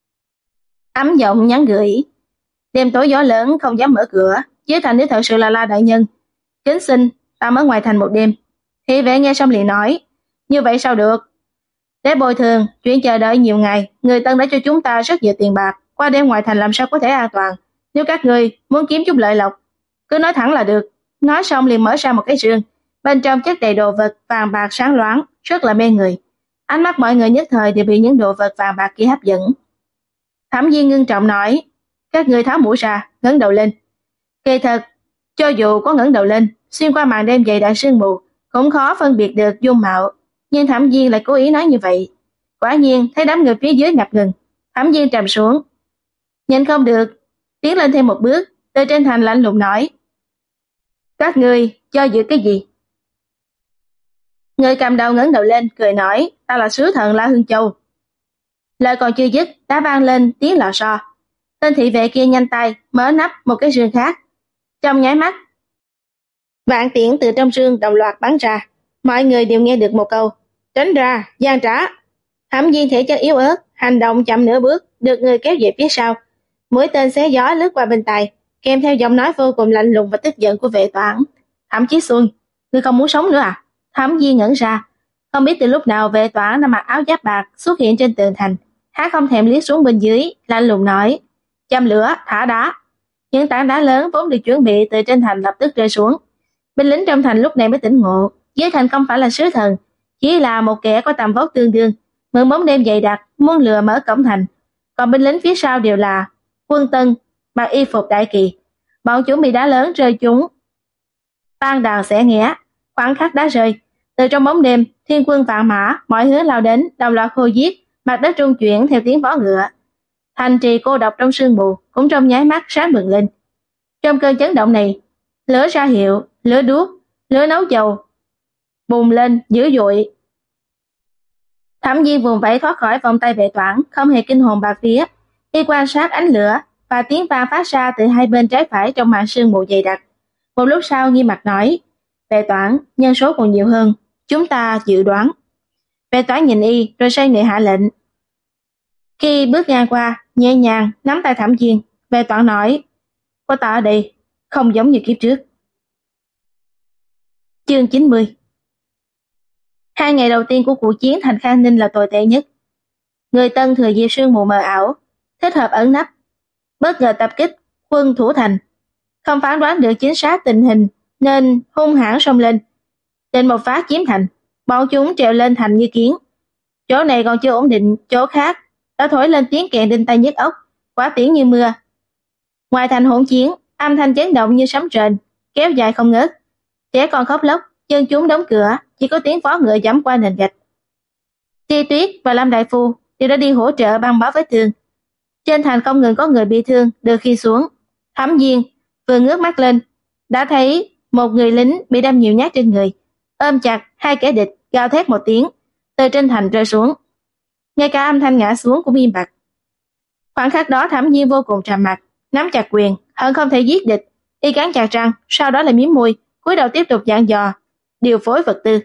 ấm giọng nhắn gửi: "Đêm tối gió lớn không dám mở cửa, dưới thành nếu thật sự là La đại nhân, kính xin tạm ở ngoài thành một đêm." Thị vệ nghe xong liền nói: "Như vậy sao được? Để bồi thường chuyện chờ đợi nhiều ngày, người Tân đã cho chúng ta rất nhiều tiền bạc, qua đêm ngoài thành làm sao có thể an toàn. Nếu các ngươi muốn kiếm chút lợi lộc, cứ nói thẳng là được." Nói xong liền mở ra một cái rương, bên trong chất đầy đồ vật vàng bạc sáng loáng, rất là mê người. Ánh mắt mọi người nhất thời đều bị những đồ vật vàng bạc kia hấp dẫn. Thẩm Viên ngưng trọng nói: "Các ngươi tháo mũ ra, ngẩng đầu lên." Kỳ thật, cho dù có ngẩng đầu lên, xuyên qua màn đêm dày đặc sương mù, cũng khó phân biệt được dung mạo, nhưng Thẩm Viên lại cố ý nói như vậy. Quả nhiên thấy đám người phía dưới ngập ngừng, Thẩm Viên trầm xuống, nhìn không được, tiến lên thêm một bước, từ trên thành lạnh lùng nói: "Các ngươi cho dự cái gì?" Người cầm đầu ngẩng đầu lên, cười nói: "Ta là sứ thần La Hương Châu." Lời còn chưa dứt, đã vang lên tiếng lò xo. Tên thị vệ kia nhanh tay mở nắp một cái rương khác. Trong nháy mắt, vạn tiễn từ trong rương đồng loạt bắn ra. Mọi người đều nghe được một câu: "Tránh ra, gian trá." Thẩm Viên thể chất yếu ớt, hành động chậm nửa bước, được người kéo về phía sau. Mũi tên xé gió lướt qua bên tai, kèm theo giọng nói vô cùng lạnh lùng và tức giận của Vệ Toản: "Thẩm Chí Xuân, ngươi không muốn sống nữa à?" Thẩm Viên ngẩn ra, không biết từ lúc nào Vệ Toản đã mặc áo giáp bạc xuất hiện trên tường thành. Hắn không thèm liếc xuống bên dưới, lạnh lùng nói: "Châm lửa, thả đá." Những tảng đá lớn vốn được chuẩn bị từ trên thành lập tức rơi xuống. Binh lính trong thành lúc này mới tỉnh ngộ, dưới thành không phải là sứ thần, chỉ là một kẻ có tầm vóc tương đương, mượn bóng đêm dày đặc muốn lừa mở cổng thành. Còn binh lính phía sau đều là quân Tân, mặc y phục đại kỳ. bọn chúng bị đá lớn rơi trúng. Tan đàn xẻ nghẽ, khoảnh khắc đá rơi. Từ trong bóng đêm, thiên quân vạn mã, mọi hướng lao đến, đồng loạt khô giết, mặt đất rung chuyển theo tiếng vó ngựa. Thành trì cô độc trong sương mù cũng trong nháy mắt sáng bừng lên. Trong cơn chấn động này, lửa ra hiệu, lửa đuốc, lửa nấu dầu bùng lên dữ dội. Thẩm Viên vùng vẫy thoát khỏi vòng tay vệ toản, không hề kinh hồn bạt vía. Y quan sát ánh lửa và tiếng vang phát ra từ hai bên trái phải trong màn sương mù dày đặc. Một lúc sau nghiêm mặt nói, vệ toản, nhân số còn nhiều hơn chúng ta dự đoán. Vệ toản nhìn y rồi xoay người hạ lệnh. Khi bước ngang qua, nhẹ nhàng nắm tay Thẩm Viên, vệ toản nói, có ta ở đây, không giống như kiếp trước. Chương 90. 2 ngày đầu tiên của cuộc chiến thành Khang Ninh là tồi tệ nhất. Người Tân thừa dịp sương mù mờ ảo, thích hợp ẩn nấp, bất ngờ tập kích quân thủ thành. Không phán đoán được chính xác tình hình nên hung hãn xông lên, định một phát chiếm thành. Bọn chúng trèo lên thành như kiến. Chỗ này còn chưa ổn định, chỗ khác đã thổi lên tiếng kèn đinh tai nhức óc, quả tiễn như mưa. Ngoài thành hỗn chiến, âm thanh chấn động như sấm rền, kéo dài không ngớt. Trẻ con khóc lóc, dân chúng đóng cửa, chỉ có tiếng vó ngựa giẫm qua nền gạch. Ti Tuyết và Lâm Đại Phu đều đã đi hỗ trợ băng bó vết thương. Trên thành không ngừng có người bị thương được khi xuống. Thẩm Viên vừa ngước mắt lên, đã thấy một người lính bị đâm nhiều nhát trên người, ôm chặt hai kẻ địch, gào thét một tiếng, từ trên thành rơi xuống. Ngay cả âm thanh ngã xuống cũng im bặt. Khoảnh khắc đó Thẩm Viên vô cùng trầm mặc, nắm chặt quyền, hận không thể giết địch. Y cắn chặt răng, sau đó lại mím môi, cúi đầu tiếp tục dặn dò, điều phối vật tư.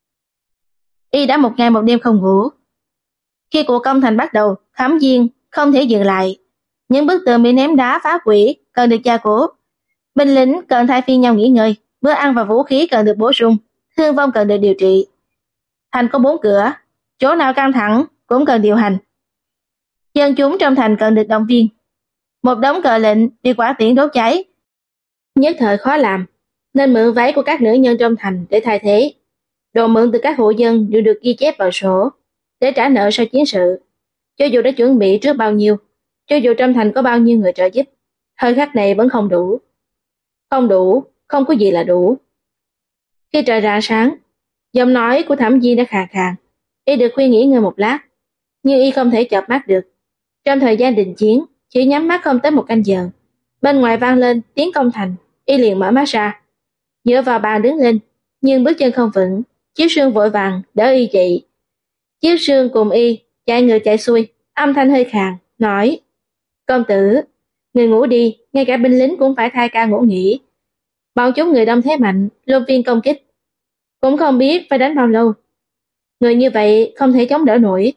Y đã một ngày một đêm không ngủ. Khi cuộc công thành bắt đầu, Thẩm Viên không thể dừng lại. Những bức tường bị ném đá phá hủy cần được gia cố. Binh lính cần thay phiên nhau nghỉ ngơi, bữa ăn và vũ khí cần được bổ sung, thương vong cần được điều trị. Thành có 4 cửa, chỗ nào căng thẳng cũng cần điều hành. Dân chúng trong thành cần được động viên. Một đống cờ lệnh bị quả tiễn đốt cháy, nhất thời khó làm, nên mượn váy của các nữ nhân trong thành để thay thế. Đồ mượn từ các hộ dân đều được ghi chép vào sổ để trả nợ sau chiến sự. Cho dù đã chuẩn bị trước bao nhiêu, cho dù trong thành có bao nhiêu người trợ giúp, thời khắc này vẫn không đủ. Không đủ, không có gì là đủ. Khi trời rạng sáng, giọng nói của Thẩm Viên đã khàn khàn. Y được khuyên nghỉ ngơi một lát, nhưng y không thể chợp mắt được. Trong thời gian đình chiến, chỉ nhắm mắt không tới 1 canh giờ, bên ngoài vang lên tiếng công thành. Y liền mở mắt ra, dựa vào bàn đứng lên, nhưng bước chân không vững. Chiếu Sương vội vàng đỡ y dậy. Chiếu Sương cùng y chạy ngựa chạy xuôi, âm thanh hơi khàn, nói, công tử, người ngủ đi, ngay cả binh lính cũng phải thay ca ngủ nghỉ. Bọn chúng người đông thế mạnh, luân phiên công kích, cũng không biết phải đánh bao lâu. Người như vậy không thể chống đỡ nổi.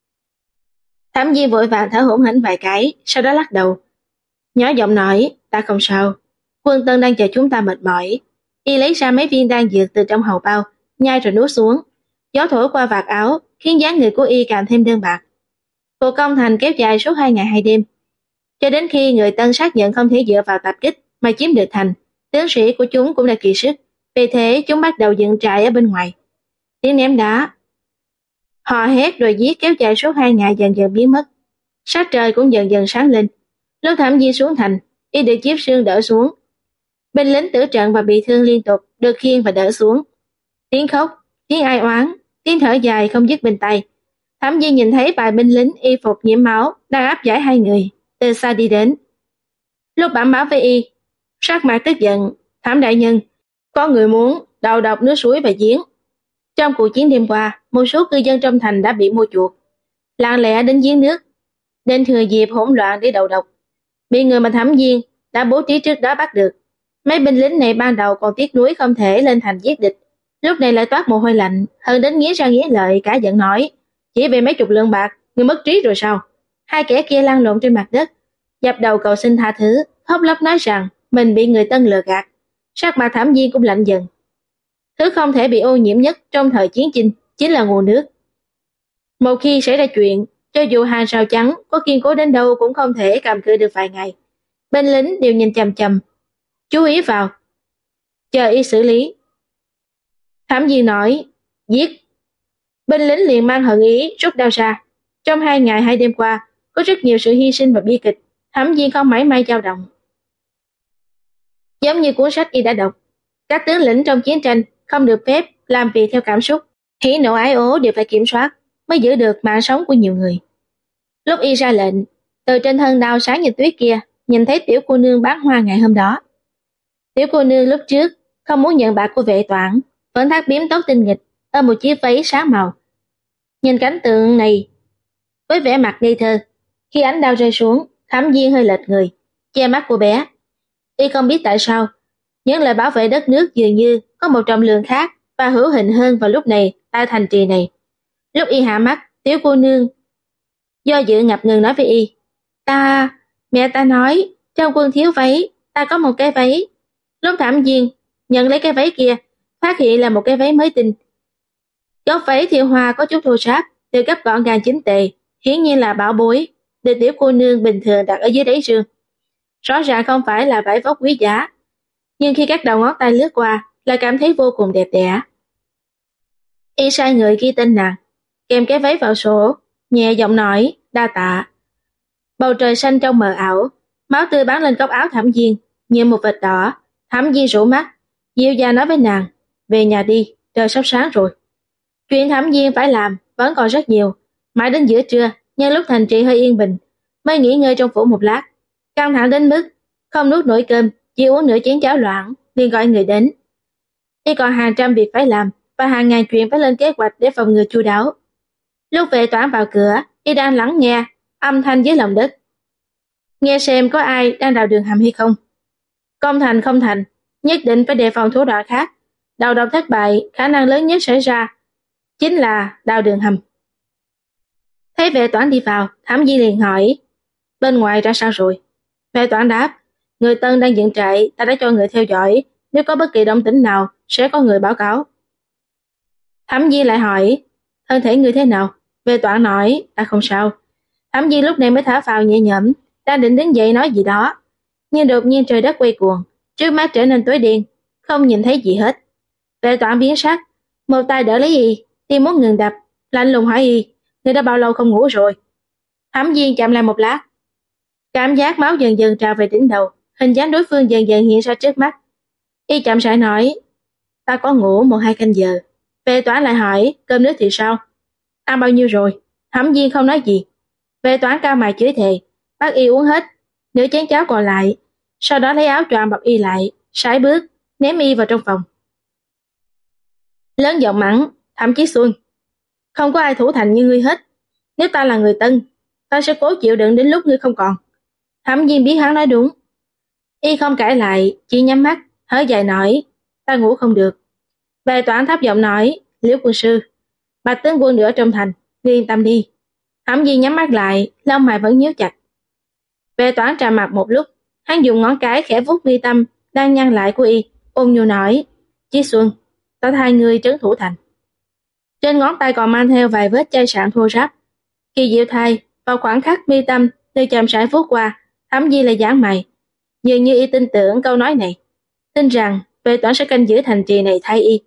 Thẩm Viên vội vàng thở hổn hển vài cái, sau đó lắc đầu, nhỏ giọng nói, ta không sao, quân Tân đang chờ chúng ta mệt mỏi. Y lấy ra mấy viên đan dược từ trong hầu bao, nhai rồi nuốt xuống. Gió thổi qua vạt áo, khiến dáng người của y càng thêm đơn bạc. Cuộc công thành kéo dài suốt 2 ngày 2 đêm, cho đến khi người Tân xác nhận không thể dựa vào tập kích mà chiếm được thành. Tướng sĩ của chúng cũng đã kiệt sức, vì thế chúng bắt đầu dựng trại ở bên ngoài. Tiếng ném đá, hò hét rồi giết kéo dài suốt 2 ngày dần dần biến mất. Sắc trời cũng dần dần sáng lên. Lúc Thẩm Viên xuống thành, y được Chiếu Sương đỡ xuống. Binh lính tử trận và bị thương liên tục được khiêng và đỡ xuống. Tiếng khóc, tiếng ai oán, tiếng thở dài không dứt bên tai. Thẩm Viên nhìn thấy vài binh lính y phục nhiễm máu đang áp giải 2 người từ xa đi đến. Lúc bẩm báo với y, sắc mặt tức giận, Thẩm đại nhân, có người muốn đầu độc nước suối và giếng. Trong cuộc chiến đêm qua, một số cư dân trong thành đã bị mua chuộc, lặng lẽ đến giếng nước, nên thừa dịp hỗn loạn để đầu độc. Bị người mà Thẩm Viên đã bố trí trước đó bắt được. Mấy binh lính này ban đầu còn tiếc nuối không thể lên thành giết địch, lúc này lại toát mồ hôi lạnh, hơn đến nghiến răng nghiến lợi, cả giận nói, chỉ vì mấy chục lượng bạc, người mất trí rồi sao? Hai kẻ kia lăn lộn trên mặt đất, dập đầu cầu xin tha thứ, khóc lóc nói rằng mình bị người Tân lừa gạt. Sắc mặt Thẩm Viên cũng lạnh dần. Thứ không thể bị ô nhiễm nhất trong thời chiến chinh chính là nguồn nước. Một khi xảy ra chuyện, cho dù hàng rào chắn có kiên cố đến đâu cũng không thể cầm cự được vài ngày. Binh lính đều nhìn chằm chằm, chú ý vào, chờ y xử lý. Thẩm Viên nói, giết. Binh lính liền mang hận ý rút đao ra. Trong 2 ngày 2 đêm qua, có rất nhiều sự hy sinh và bi kịch. Thẩm Viên không mảy may dao động. Giống như cuốn sách y đã đọc, các tướng lĩnh trong chiến tranh không được phép làm việc theo cảm xúc, hỉ nộ ái ố đều phải kiểm soát mới giữ được mạng sống của nhiều người. Lúc y ra lệnh, từ trên thân đao sáng như tuyết kia, nhìn thấy tiểu cô nương bán hoa ngày hôm đó. Tiểu cô nương lúc trước không muốn nhận bạc của vệ toản, vẫn thắt biếm tóc tinh nghịch ở một chiếc váy sáng màu. Nhìn cảnh tượng này với vẻ mặt ngây thơ, khi ánh đao rơi xuống, Thẩm Viên hơi lệch người, che mắt cô bé. Y không biết tại sao, những lời bảo vệ đất nước dường như có một trọng lượng khác và hữu hình hơn vào lúc này tại thành trì này. Lúc y hạ mắt, tiểu cô nương do dự ngập ngừng nói với y: mẹ ta nói trong quân thiếu váy, ta có một cái váy. Lúc Thẩm Viên nhận lấy cái váy kia, phát hiện là một cái váy mới tinh. Góc váy thêu hoa có chút thô ráp, được gấp gọn gàng chỉnh tề, hiển nhiên là bảo bối, được tiểu cô nương bình thường đặt ở dưới đáy giường. Rõ ràng không phải là vải vóc quý giá, nhưng khi các đầu ngón tay lướt qua, lại cảm thấy vô cùng đẹp đẽ. Y sai người ghi tên nàng, kèm cái váy vào sổ, nhẹ giọng nói: đa tạ. Bầu trời xanh trong mờ ảo, máu tươi bắn lên góc áo Thẩm Viên như một vệt đỏ. Thẩm Viên rũ mắt, dịu dàng nói với nàng: về nhà đi, trời sắp sáng rồi. Chuyện Thẩm Viên phải làm vẫn còn rất nhiều. Mãi đến giữa trưa, nhân lúc thành trì hơi yên bình, mới nghỉ ngơi trong phủ một lát. Căng thẳng đến mức không nuốt nổi cơm, chỉ uống nửa chén cháo loãng, liền gọi người đến. Y còn hàng trăm việc phải làm và hàng ngàn chuyện phải lên kế hoạch để phòng ngừa chu đáo. Lúc vệ toản vào cửa, Y đang lắng nghe âm thanh dưới lòng đất, nghe xem có ai đang đào đường hầm hay không. Công thành không thành, nhất định phải đề phòng thủ đoạn khác. Đầu độc thất bại, khả năng lớn nhất xảy ra chính là đào đường hầm. Thấy vệ toản đi vào, Thẩm Di liền hỏi: bên ngoài ra sao rồi? Vệ toản đáp: người Tân đang dựng trại, ta đã cho người theo dõi, nếu có bất kỳ động tĩnh nào sẽ có người báo cáo. Thẩm Di lại hỏi: thân thể người thế nào? Vệ toản nói: ta không sao. Thẩm Di lúc này mới thở phào nhẹ nhõm, đang định đứng dậy nói gì đó, nhưng đột nhiên trời đất quay cuồng, trước mắt trở nên tối đen, không nhìn thấy gì hết. Vệ toản biến sắc, một tay đỡ lấy Y, tim muốn ngừng đập, lạnh lùng hỏi Y: người đã bao lâu không ngủ rồi? Thẩm Viên chậm lại một lát, cảm giác máu dần dần trào về đỉnh đầu, hình dáng đối phương dần dần hiện ra trước mắt. Y chậm rãi nói: ta có ngủ 1-2 canh giờ. Vệ toản lại hỏi: cơm nước thì sao? Ăn bao nhiêu rồi? Thẩm Viên không nói gì. Vệ toản cao mày chửi thề, bắt Y uống hết nửa chén cháo còn lại, sau đó lấy áo choàng bọc Y lại, sải bước ném Y vào trong phòng. Lớn giọng mắng: Thẩm Chí Xuân, không có ai thủ thành như ngươi hết. Nếu ta là người Tân, ta sẽ cố chịu đựng đến lúc ngươi không còn. Thẩm Viên biết hắn nói đúng. Y không cãi lại, chỉ nhắm mắt, thở dài nói: ta ngủ không được. Vệ toản thấp giọng nói: Liễu quân sư, Bạch tướng quân nữa trong thành, ngươi yên tâm đi. Thẩm Viên nhắm mắt lại, lông mày vẫn nhíu chặt. Vệ toản trầm mặc một lúc, hắn dùng ngón cái khẽ vuốt mi tâm đang nhăn lại của Y, ôn nhu nói: Chí Xuân, ta thay ngươi trấn thủ thành. Trên ngón tay còn mang theo vài vết chai sạn thô ráp. Kỳ diệu thay, vào khoảng khắc mi tâm từ chậm rãi vuốt qua, Thẩm Viên lại giãn mày, dường như Y tin tưởng câu nói này, tin rằng vệ toản sẽ canh giữ thành trì này thay Y.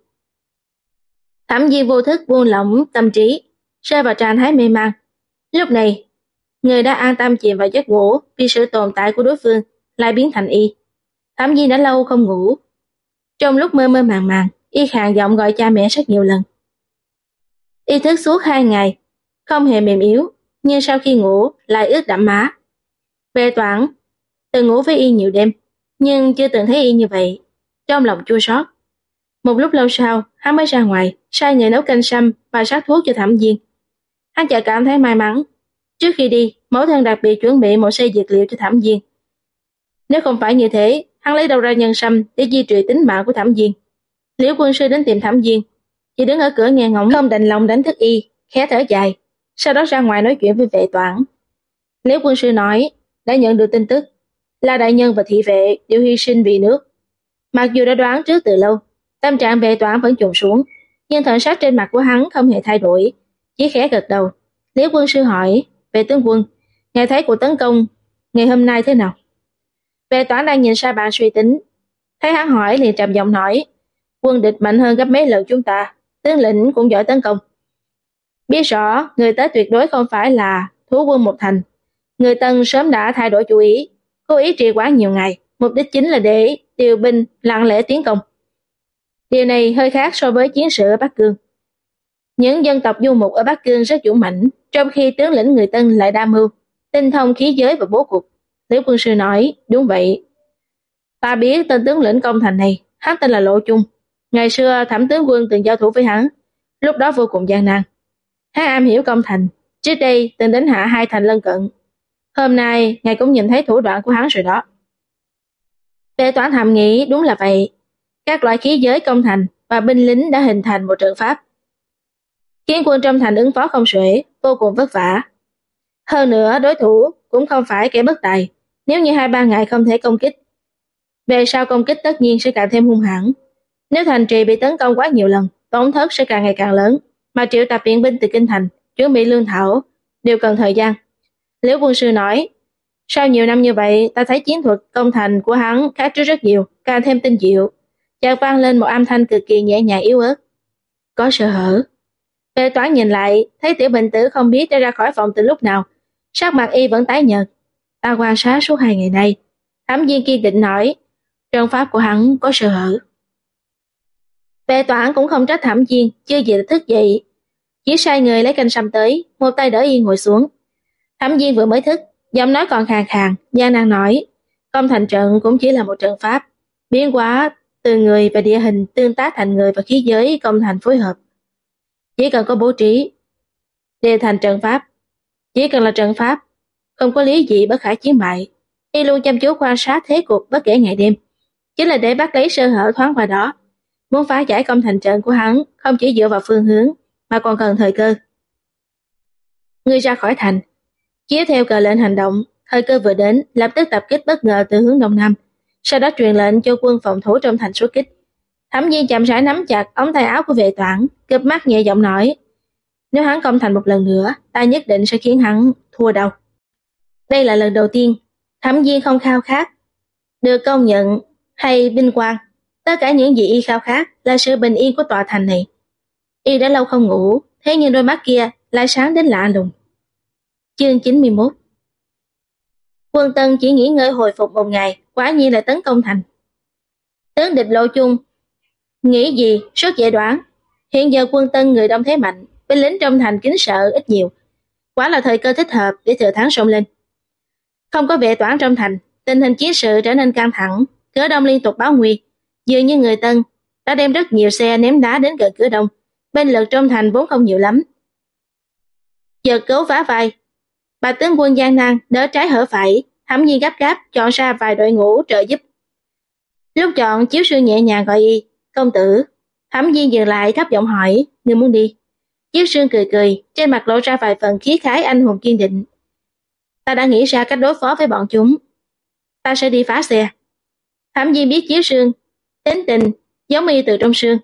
Thẩm Viên vô thức buông lỏng tâm trí, rơi vào trạng thái mê man. Lúc này, người đã an tâm chìm vào giấc ngủ vì sự tồn tại của đối phương lại biến thành Y. Thẩm Viên đã lâu không ngủ. Trong lúc mơ mơ màng màng, Y khàn giọng gọi cha mẹ rất nhiều lần. Y thức suốt 2 ngày, không hề mềm yếu, nhưng sau khi ngủ lại ướt đẫm má. Vệ toản từng ngủ với Y nhiều đêm, nhưng chưa từng thấy Y như vậy, trong lòng chua xót. Một lúc lâu sau, hắn mới ra ngoài, sai người nấu canh sâm và sắc thuốc cho Thẩm Viên. Hắn chợt cảm thấy may mắn. Trước khi đi, mẫu thân đặc biệt chuẩn bị một xay dược liệu cho Thẩm Viên. Nếu không phải như thế, hắn lấy đâu ra nhân sâm để duy trì tính mạng của Thẩm Viên. Liễu quân sư đến tìm Thẩm Viên, chỉ đứng ở cửa nghe ngóng, không đành lòng đánh thức Y, khẽ thở dài, sau đó ra ngoài nói chuyện với vệ toản. Liễu quân sư nói đã nhận được tin tức là đại nhân và thị vệ đều hy sinh vì nước. Mặc dù đã đoán trước từ lâu, tâm trạng vệ toản vẫn chùng xuống, nhưng thần sắc trên mặt của hắn không hề thay đổi, chỉ khẽ gật đầu. Liễu quân sư hỏi: vệ tướng quân, ngài thấy cuộc tấn công ngày hôm nay thế nào? Vệ toản đang nhìn xa bàn suy tính, thấy hắn hỏi liền trầm giọng nói: quân địch mạnh hơn gấp mấy lần chúng ta, tướng lĩnh cũng giỏi tấn công. Biết rõ người tới tuyệt đối không phải là thú quân một thành. Người Tân sớm đã thay đổi chủ ý, cố ý trì hoãn nhiều ngày, mục đích chính là để điều binh lặng lẽ tiến công. Điều này hơi khác so với chiến sự ở Bắc Cương. Những dân tộc du mục ở Bắc Cương rất dũng mãnh, trong khi tướng lĩnh người Tân lại đa mưu, tinh thông khí giới và bố cục. Liễu quân sư nói, đúng vậy. Ta biết tên tướng lĩnh công thành này, hắn tên là Lộ Chung. Ngày xưa Thẩm tướng quân từng giao thủ với hắn, lúc đó vô cùng gian nan. Hắn am hiểu công thành, trước đây từng đánh hạ 2 thành lân cận. Hôm nay ngài cũng nhìn thấy thủ đoạn của hắn rồi đó. Vệ Toản thầm nghĩ đúng là vậy. Các loại khí giới công thành và binh lính đã hình thành một trận pháp, khiến quân trong thành ứng phó không xuể, vô cùng vất vả. Hơn nữa đối thủ cũng không phải kẻ bất tài. Nếu như 2-3 ngày không thể công kích, về sau công kích tất nhiên sẽ càng thêm hung hãn. Nếu thành trì bị tấn công quá nhiều lần, tổn thất sẽ càng ngày càng lớn, mà triệu tập viện binh từ kinh thành, chuẩn bị lương thảo đều cần thời gian. Liễu quân sư nói, sau nhiều năm như vậy, ta thấy chiến thuật công thành của hắn khác trước rất nhiều, càng thêm tinh diệu. Chợt vang lên một âm thanh cực kỳ nhẹ nhàng yếu ớt. Có sơ hở. Vệ Toản nhìn lại, thấy Tiểu Bình Tử không biết đã ra khỏi phòng từ lúc nào, sắc mặt y vẫn tái nhợt. Ta quan sát suốt 2 ngày nay. Thẩm Viên kiên định nói, trận pháp của hắn có sơ hở. Vệ Toản cũng không trách Thẩm Viên chưa gì đã thức dậy, chỉ sai người lấy canh sâm tới, một tay đỡ y ngồi xuống. Thẩm Viên vừa mới thức, giọng nói còn khàn khàn, gian nan nói, công thành trận cũng chỉ là một trận pháp, biến hóa từ người và địa hình tương tác thành người và khí giới công thành phối hợp. Chỉ cần có bố trí đều thành trận pháp. Chỉ cần là trận pháp, không có lý gì bất khả chiến bại. Y luôn chăm chú quan sát thế cục bất kể ngày đêm, chính là để bắt lấy sơ hở thoáng qua đó. Muốn phá giải công thành trận của hắn không chỉ dựa vào phương hướng, mà còn cần thời cơ. Người ra khỏi thành, chiếu theo cờ lệnh hành động, thời cơ vừa đến, lập tức tập kích bất ngờ từ hướng đông nam, sau đó truyền lệnh cho quân phòng thủ trong thành xuất kích. Thẩm Viên chậm rãi nắm chặt ống tay áo của Vệ Toản, cụp mắt nhẹ giọng nói, nếu hắn công thành một lần nữa, ta nhất định sẽ khiến hắn thua đầu. Đây là lần đầu tiên Thẩm Viên không khao khát được công nhận hay vinh quang, tất cả những gì y khao khát là sự bình yên của tòa thành này. Y đã lâu không ngủ, thế nhưng đôi mắt kia lại sáng đến lạ lùng. Chương 91. Quân Tân chỉ nghỉ ngơi hồi phục 1 ngày, quả nhiên là tấn công thành. Tướng địch Lộ Chung nghĩ gì rất dễ đoán. Hiện giờ quân Tân người đông thế mạnh, binh lính trong thành kính sợ ít nhiều, quả là thời cơ thích hợp để thừa thắng xông lên. Không có Vệ Toản trong thành, tình hình chiến sự trở nên căng thẳng. Cửa đông liên tục báo nguy, dường như người Tân đã đem rất nhiều xe ném đá đến gần cửa đông. Binh lực trong thành vốn không nhiều lắm, giờ cố vá vai. Bà tướng quân gian nan đỡ trái hở phải, Thẩm Viên gấp gáp chọn ra vài đội ngũ trợ giúp. Lúc chọn, Chiếu Sương nhẹ nhàng gọi y, công tử. Thẩm Viên dừng lại thấp giọng hỏi, người muốn đi? Chiếu Sương cười cười, trên mặt lộ ra vài phần khí khái anh hùng kiên định. Ta đã nghĩ ra cách đối phó với bọn chúng. Ta sẽ đi phá xe. Thẩm Viên biết Chiếu Sương tính tình giống y từ trong xương.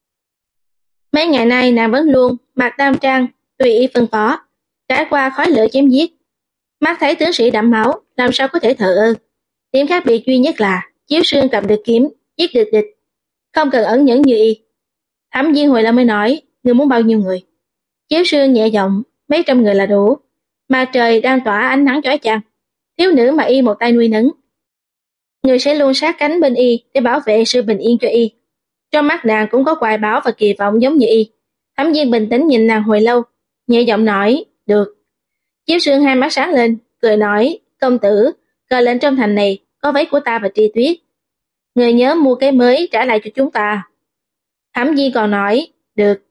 Mấy ngày nay nàng vẫn luôn mặc nam trang tùy y phân phó, trải qua khói lửa chém giết. Mắt thấy tướng sĩ đẫm máu, làm sao có thể thờ ơ. Điểm khác biệt duy nhất là Chiếu Sương cầm được kiếm, giết được địch, không cần ẩn nhẫn như y. Thẩm Viên hồi lâu mới nói, người muốn bao nhiêu người? Chiếu Sương nhẹ giọng, mấy trăm người là đủ. Mặt trời đang tỏa ánh nắng chói chang, thiếu nữ mà y một tay nuôi nấng, người sẽ luôn sát cánh bên y để bảo vệ sự bình yên cho y. Trong mắt nàng cũng có hoài bão và kỳ vọng giống như y. Thẩm Viên bình tĩnh nhìn nàng hồi lâu, nhẹ giọng nói, được. Chiếu Sương hai mắt sáng lên, cười nói, công tử, cờ lệnh trong thành này có váy của ta và Tri Tuyết, người nhớ mua cái mới trả lại cho chúng ta. Thẩm Viên còn nói, được.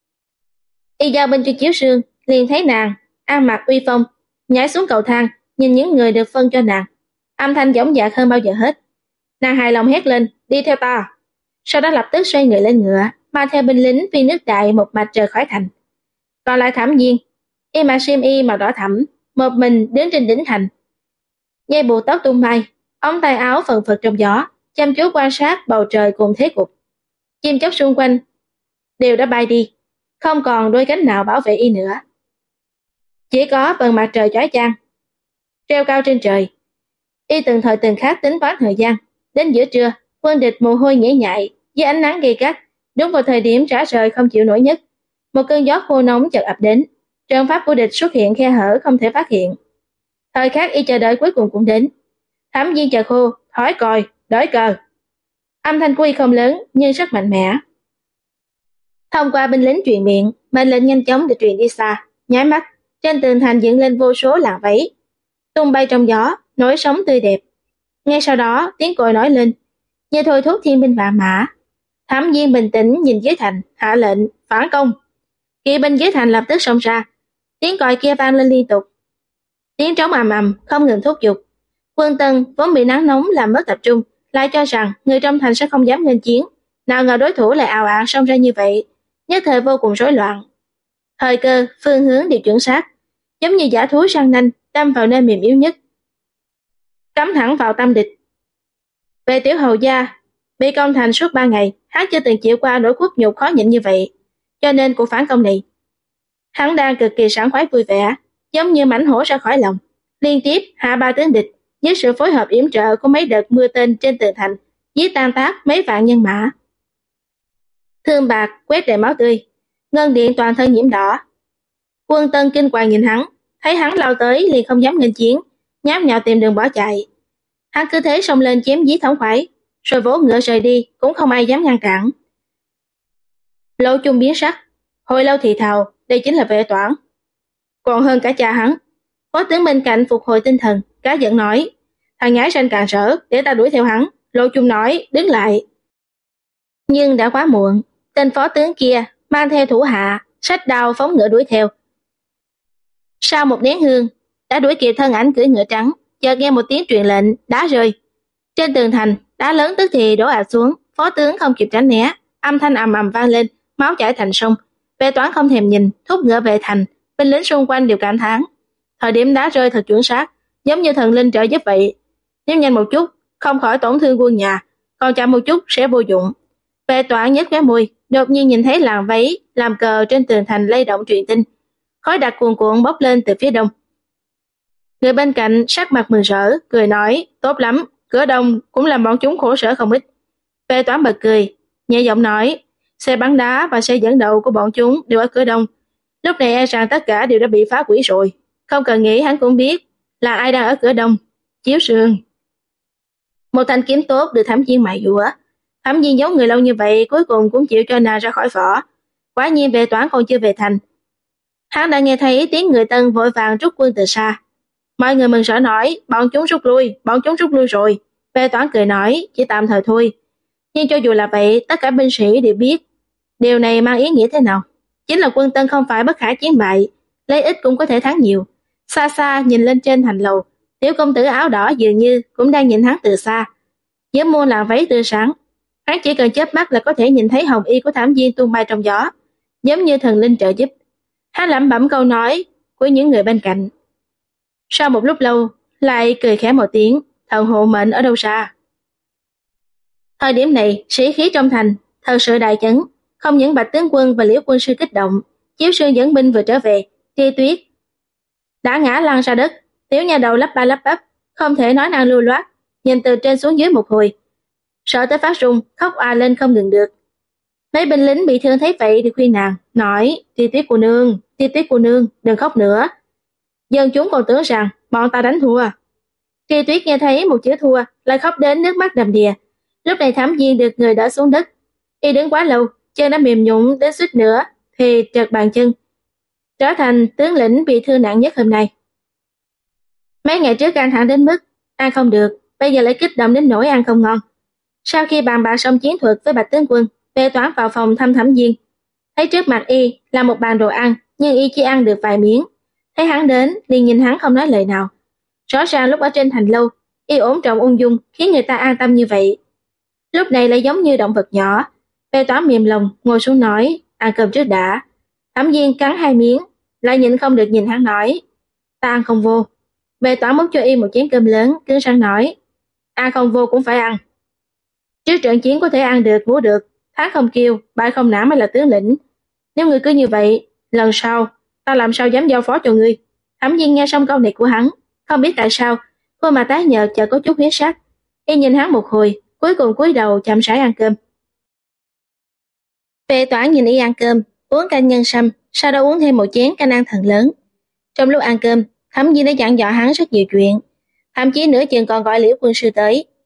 Y giao binh cho Chiếu Sương, liền thấy nàng ăn mặc uy phong, nhảy xuống cầu thang, nhìn những người được phân cho nàng, âm thanh dõng dạc hơn bao giờ hết. Nàng hài lòng hét lên, đi theo ta. Sau đó lập tức xoay người lên ngựa, mang theo binh lính phi nước đại một mạch rời khỏi thành. Còn lại Thẩm Viên, y mặc xiêm y màu đỏ thẫm, một mình đứng trên đỉnh thành, dây buộc tóc tung bay, ống tay áo phần phật trong gió, chăm chú quan sát bầu trời cùng thế cục. Chim chóc xung quanh đều đã bay đi, không còn đôi cánh nào bảo vệ y nữa. Chỉ có phần mặt trời chói chang treo cao trên trời. Y từng thời từng khắc tính toán thời gian. Đến giữa trưa, quân địch mồ hôi nhễ nhại dưới ánh nắng gay gắt, đúng vào thời điểm rã rời không chịu nổi nhất. Một cơn gió khô nóng chợt ập đến, trận pháp của địch xuất hiện khe hở không thể phát hiện. Thời khắc y chờ đợi cuối cùng cũng đến. Thẩm Viên chợt hô, thổi còi, đổi cờ. Âm thanh của y không lớn nhưng rất mạnh mẽ. Thông qua binh lính truyền miệng, mệnh lệnh nhanh chóng được truyền đi xa. Nháy mắt, trên tường thành dựng lên vô số làn váy, tung bay trong gió, nổi sóng tươi đẹp. Ngay sau đó, tiếng còi nổi lên, như thôi thúc thiên binh vạn mã. Thám viên bình tĩnh nhìn dưới thành, hạ lệnh phản công. Kỵ binh dưới thành lập tức xông ra, tiếng còi kia vang lên liên tục. Tiếng trống ầm ầm không ngừng thúc giục. Quân Tân vốn bị nắng nóng làm mất tập trung, lại cho rằng người trong thành sẽ không dám nghênh chiến. Nào ngờ đối thủ lại ào ạt xông ra như vậy, nhất thời vô cùng rối loạn. Thời cơ, phương hướng đều chuẩn xác, giống như dã thú săn nanh đâm vào nơi mềm yếu nhất, cắm thẳng vào tâm địch. Về Tiểu hầu gia, bị công thành suốt 3 ngày, hắn chưa từng chịu qua nỗi khuất nhục khó nhịn như vậy, cho nên cuộc phản công này, hắn đang cực kỳ sảng khoái vui vẻ, giống như mãnh hổ ra khỏi lòng. Liên tiếp hạ 3 tướng địch, với sự phối hợp yểm trợ của mấy đợt mưa tên trên tường thành, giết tan tác mấy vạn nhân mã. Thương bạc quét đầy máu tươi, ngân điện toàn thân nhiễm đỏ. Quân Tân kinh hoàng nhìn hắn, thấy hắn lao tới liền không dám nghênh chiến, nháp nhào tìm đường bỏ chạy. Hắn cứ thế xông lên chém giết thống khoái, rồi vỗ ngựa rời đi, cũng không ai dám ngăn cản. Lộ Chung biến sắc, hồi lâu thì thào, đây chính là Vệ Toản, còn hơn cả cha hắn. Phó tướng bên cạnh phục hồi tinh thần, cá giận nói, thằng nhãi ranh càng rỡ, để ta đuổi theo hắn. Lộ Chung nói, đứng lại. Nhưng đã quá muộn, tên phó tướng kia mang theo thủ hạ, xách đao phóng ngựa đuổi theo. Sau một nén hương, đã đuổi kịp thân ảnh cưỡi ngựa trắng, chợt nghe một tiếng truyền lệnh, đá rơi. Trên tường thành, đá lớn tức thì đổ ạt xuống, phó tướng không kịp tránh né, âm thanh ầm ầm vang lên, máu chảy thành sông. Vệ Toản không thèm nhìn, thúc ngựa về thành, binh lính xung quanh đều cảm thán. Thời điểm đá rơi thật chuẩn xác, giống như thần linh trợ giúp vậy. Nếu nhanh một chút, không khỏi tổn thương quân nhà, còn chậm một chút sẽ vô dụng. Vệ Toản nhếch khóe môi, đột nhiên nhìn thấy làn váy làm cờ trên tường thành lay động truyền tin. Khói đặc cuồn cuộn bốc lên từ phía đông. Người bên cạnh sắc mặt mừng rỡ, cười nói, tốt lắm, cửa đông cũng làm bọn chúng khổ sở không ít. Vệ Toản bật cười, nhẹ giọng nói, xe bắn đá và xe dẫn đầu của bọn chúng đều ở cửa đông. Lúc này e rằng tất cả đều đã bị phá hủy rồi. Không cần nghĩ hắn cũng biết là ai đang ở cửa đông. Chiếu Sương. Một thanh kiếm tốt được Thẩm Viên mài dũa. Thẩm Viên giấu người lâu như vậy cuối cùng cũng chịu cho nàng ra khỏi vỏ. Quả nhiên Vệ Toản còn chưa về thành. Hắn đã nghe thấy tiếng người Tân vội vàng rút quân từ xa. Mọi người mừng rỡ nói, bọn chúng rút lui rồi. Vệ Toản cười nói, chỉ tạm thời thôi. Nhưng cho dù là vậy, tất cả binh sĩ đều biết điều này mang ý nghĩa thế nào. Chính là quân Tân không phải bất khả chiến bại, lấy ít cũng có thể thắng nhiều. Xa xa nhìn lên trên thành lầu, tiểu công tử áo đỏ dường như cũng đang nhìn hắn từ xa. Giữa muôn làn váy tươi sáng, hắn chỉ cần chớp mắt là có thể nhìn thấy hồng y của Thẩm Viên tung bay trong gió, giống như thần linh trợ giúp. Hắn lẩm bẩm câu nói của những người bên cạnh. Sau một lúc lâu, lại cười khẽ một tiếng, thần hộ mệnh ở đâu xa. Thời điểm này, sĩ khí trong thành thật sự đại chấn, không những Bạch tướng quân và Liễu quân sư kích động, Chiếu Sương dẫn binh vừa trở về, Thi Tuyết đã ngã lăn ra đất, tiểu nha đầu lắp ba lắp bắp, không thể nói năng lưu loát, nhìn từ trên xuống dưới một hồi, sợ tới phát run, khóc òa lên không ngừng được. Mấy binh lính bị thương thấy vậy thì khuyên nàng, nói, Thi Tuyết cô nương, đừng khóc nữa. Dân chúng còn tưởng rằng bọn ta đánh thua. Thi Tuyết nghe thấy một chữ thua, lại khóc đến nước mắt đầm đìa. Lúc này Thẩm Viên được người đỡ xuống đất, y đứng quá lâu, chân đã mềm nhũn đến suýt nữa thì trật bàn chân, trở thành tướng lĩnh bị thương nặng nhất hôm nay. Mấy ngày trước căng thẳng đến mức ăn không được, bây giờ lại kích động đến nỗi ăn không ngon. Sau khi bàn bạc xong chiến thuật với Bạch tướng quân, Vệ Toản vào phòng thăm Thẩm Viên, thấy trước mặt y là một bàn đồ ăn, nhưng y chỉ ăn được vài miếng. Thấy hắn đến, liền nhìn hắn không nói lời nào. Rõ ràng lúc ở trên thành lâu, y ổn trọng ung dung, khiến người ta an tâm như vậy. Lúc này lại giống như động vật nhỏ. Vệ Toản mềm lòng ngồi xuống nói, ăn cơm trước đã. Thẩm Viên cắn 2 miếng, lại nhịn không được nhìn hắn nói, ta ăn không vô. Vệ Toản múc cho y một chén cơm lớn, cứng rắn nói, ăn không vô cũng phải ăn. Trước trận chiến có thể ăn được, ngủ được, thắng không kêu, bại không nã mới là tướng lĩnh. Nếu ngươi cứ như vậy, lần sau ta làm sao dám giao phó cho ngươi. Thẩm Viên nghe xong câu này của hắn, không biết tại sao khuôn mặt tái nhợt chợt có chút huyết sắc. Y nhìn hắn một hồi, cuối cùng cúi đầu chậm rãi ăn cơm. Vệ Toản nhìn y ăn cơm, uống canh nhân sâm, sau đó uống thêm một chén canh ăn thần lớn. Trong lúc ăn cơm, Thẩm Viên đã dặn dò hắn rất nhiều chuyện, thậm chí nửa chừng còn gọi Liễu quân sư tới,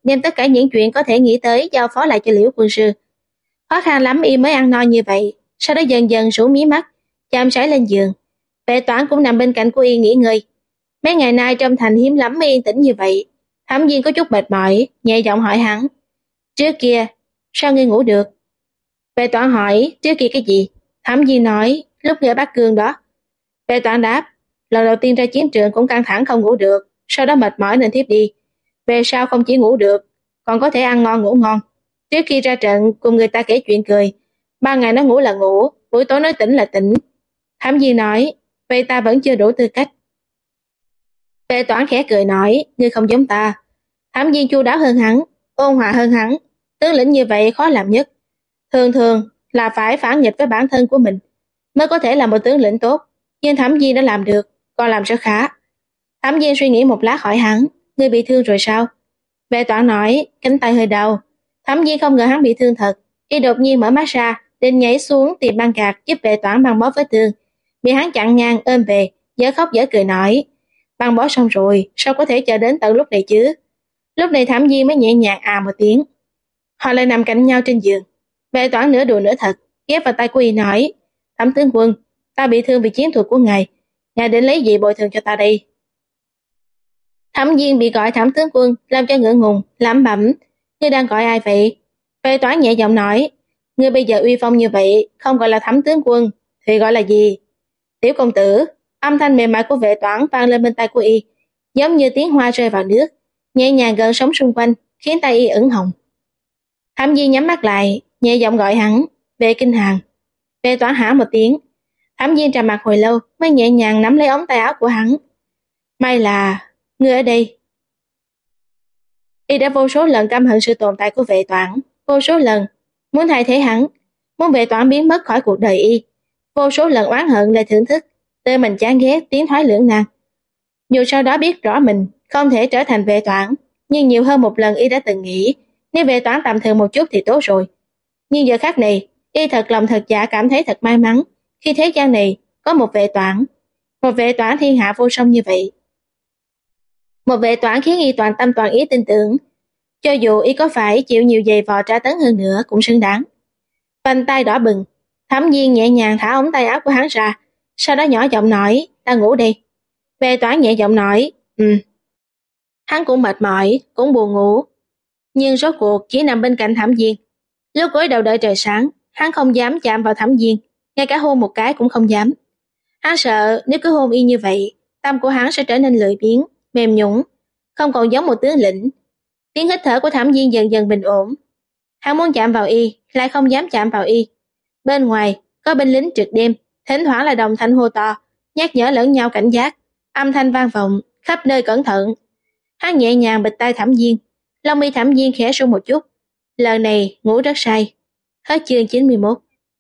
đem tất cả những chuyện có thể nghĩ tới giao phó lại cho Liễu quân sư. Khó khăn lắm y mới ăn no như vậy, sau đó dần dần rủ mí mắt, chạm sải lên giường. Vệ Toản cũng nằm bên cạnh của y nghỉ ngơi. Mấy ngày nay trong thành hiếm lắm mới yên tĩnh như vậy. Thẩm Viên có chút mệt mỏi, nhẹ giọng hỏi hắn: "Trước kia, sao ngươi ngủ được?" Vệ Toản hỏi: "Trước kia cái gì?" Thẩm Viên nói: "Lúc ngươi ở Bắc Cương đó." Vệ Toản đáp: "Lần đầu tiên ra chiến trường cũng căng thẳng không ngủ được, sau đó mệt mỏi nên thiếp đi. Về sau không chỉ ngủ được, còn có thể ăn ngon ngủ ngon. Trước khi ra trận cùng người ta kể chuyện cười, ban ngày nó ngủ là ngủ, buổi tối nói tỉnh là tỉnh." Thẩm Viên nói: "Vậy ta vẫn chưa đủ tư cách." Vệ Toản khẽ cười nói: "Ngươi không giống ta." Thẩm Viên chu đáo hơn hắn, ôn hòa hơn hắn, tướng lĩnh như vậy khó làm nhất. Thường thường là phải phản nghịch với bản thân của mình mới có thể là một tướng lĩnh tốt, nhưng Thẩm Viên đã làm được, còn làm rất khá. Thẩm Viên suy nghĩ một lát hỏi hắn: "Ngươi bị thương rồi sao?" Vệ Toản nói: "Cánh tay hơi đau." Thẩm Viên không ngờ hắn bị thương thật, y đột nhiên mở mắt ra, định nhảy xuống tìm băng gạc giúp Vệ Toản băng bó vết thương, bị hắn chặn ngang ôm về, dở khóc dở cười nói: "Băng bó xong rồi, sao có thể chờ đến tận lúc này chứ?" Lúc này Thẩm Viên mới nhẹ nhàng một tiếng. Họ lại nằm cạnh nhau trên giường. Vệ Toản nửa đùa nửa thật, ghép vào tay của y nói: "Thẩm tướng quân, ta bị thương vì chiến thuật của ngài định lấy gì bồi thường cho ta đây?" Thẩm Viên bị gọi Thẩm tướng quân, làm cho ngượng ngùng, lẩm bẩm: "Ngươi đang gọi ai vậy?" Vệ Toản nhẹ giọng nói: "Ngươi bây giờ uy phong như vậy, không gọi là Thẩm tướng quân, thì gọi là gì?" "Tiểu công tử." Âm thanh mềm mại của Vệ Toản vang lên bên tai của y, giống như tiếng hoa rơi vào nước, nhẹ nhàng gợn sóng xung quanh, khiến tay y ửng hồng. Thẩm Viên nhắm mắt lại, nhẹ giọng gọi hắn: "Vệ Kinh Hàn." Vệ Toản hả một tiếng. Thẩm Viên trầm mặc hồi lâu mới nhẹ nhàng nắm lấy ống tay áo của hắn. "May là ngươi ở đây." Y đã vô số lần căm hận sự tồn tại của Vệ Toản, vô số lần muốn thay thế hắn, muốn Vệ Toản biến mất khỏi cuộc đời y, vô số lần oán hận để thưởng thức tự mình chán ghét tiến thoái lưỡng nan. Dù sau đó biết rõ mình không thể trở thành Vệ Toản, nhưng nhiều hơn một lần y đã từng nghĩ nếu Vệ Toản tầm thường một chút thì tốt rồi. Nhưng giờ khắc này, y thật lòng thật dạ cảm thấy thật may mắn khi thế gian này có một một Vệ Toản thiên hạ vô song như vậy. Một Vệ Toản khiến y toàn tâm toàn ý tin tưởng, cho dù y có phải chịu nhiều giày vò tra tấn hơn nữa cũng xứng đáng. Vành tay đỏ bừng, Thẩm Viên nhẹ nhàng thả ống tay áo của hắn ra, sau đó nhỏ giọng nói: "Ta ngủ đi." Vệ Toản nhẹ giọng nói: Hắn cũng mệt mỏi, cũng buồn ngủ, nhưng rốt cuộc chỉ nằm bên cạnh Thẩm Viên. Lúc gối đầu đợi trời sáng, hắn không dám chạm vào Thẩm Viên, ngay cả hôn một cái cũng không dám. Hắn sợ nếu cứ hôn y như vậy, tâm của hắn sẽ trở nên lười biếng, mềm nhũn, không còn giống một tướng lĩnh. Tiếng hít thở của Thẩm Viên dần dần bình ổn. Hắn muốn chạm vào y, lại không dám chạm vào y. Bên ngoài có binh lính trực đêm, thỉnh thoảng là đồng thanh hô to, nhắc nhở lẫn nhau cảnh giác, âm thanh vang vọng khắp nơi cẩn thận. Hắn nhẹ nhàng bịt tai Thẩm Viên, lông mi Thẩm Viên khẽ run một chút. Lần này ngủ rất say. Hết chương 91.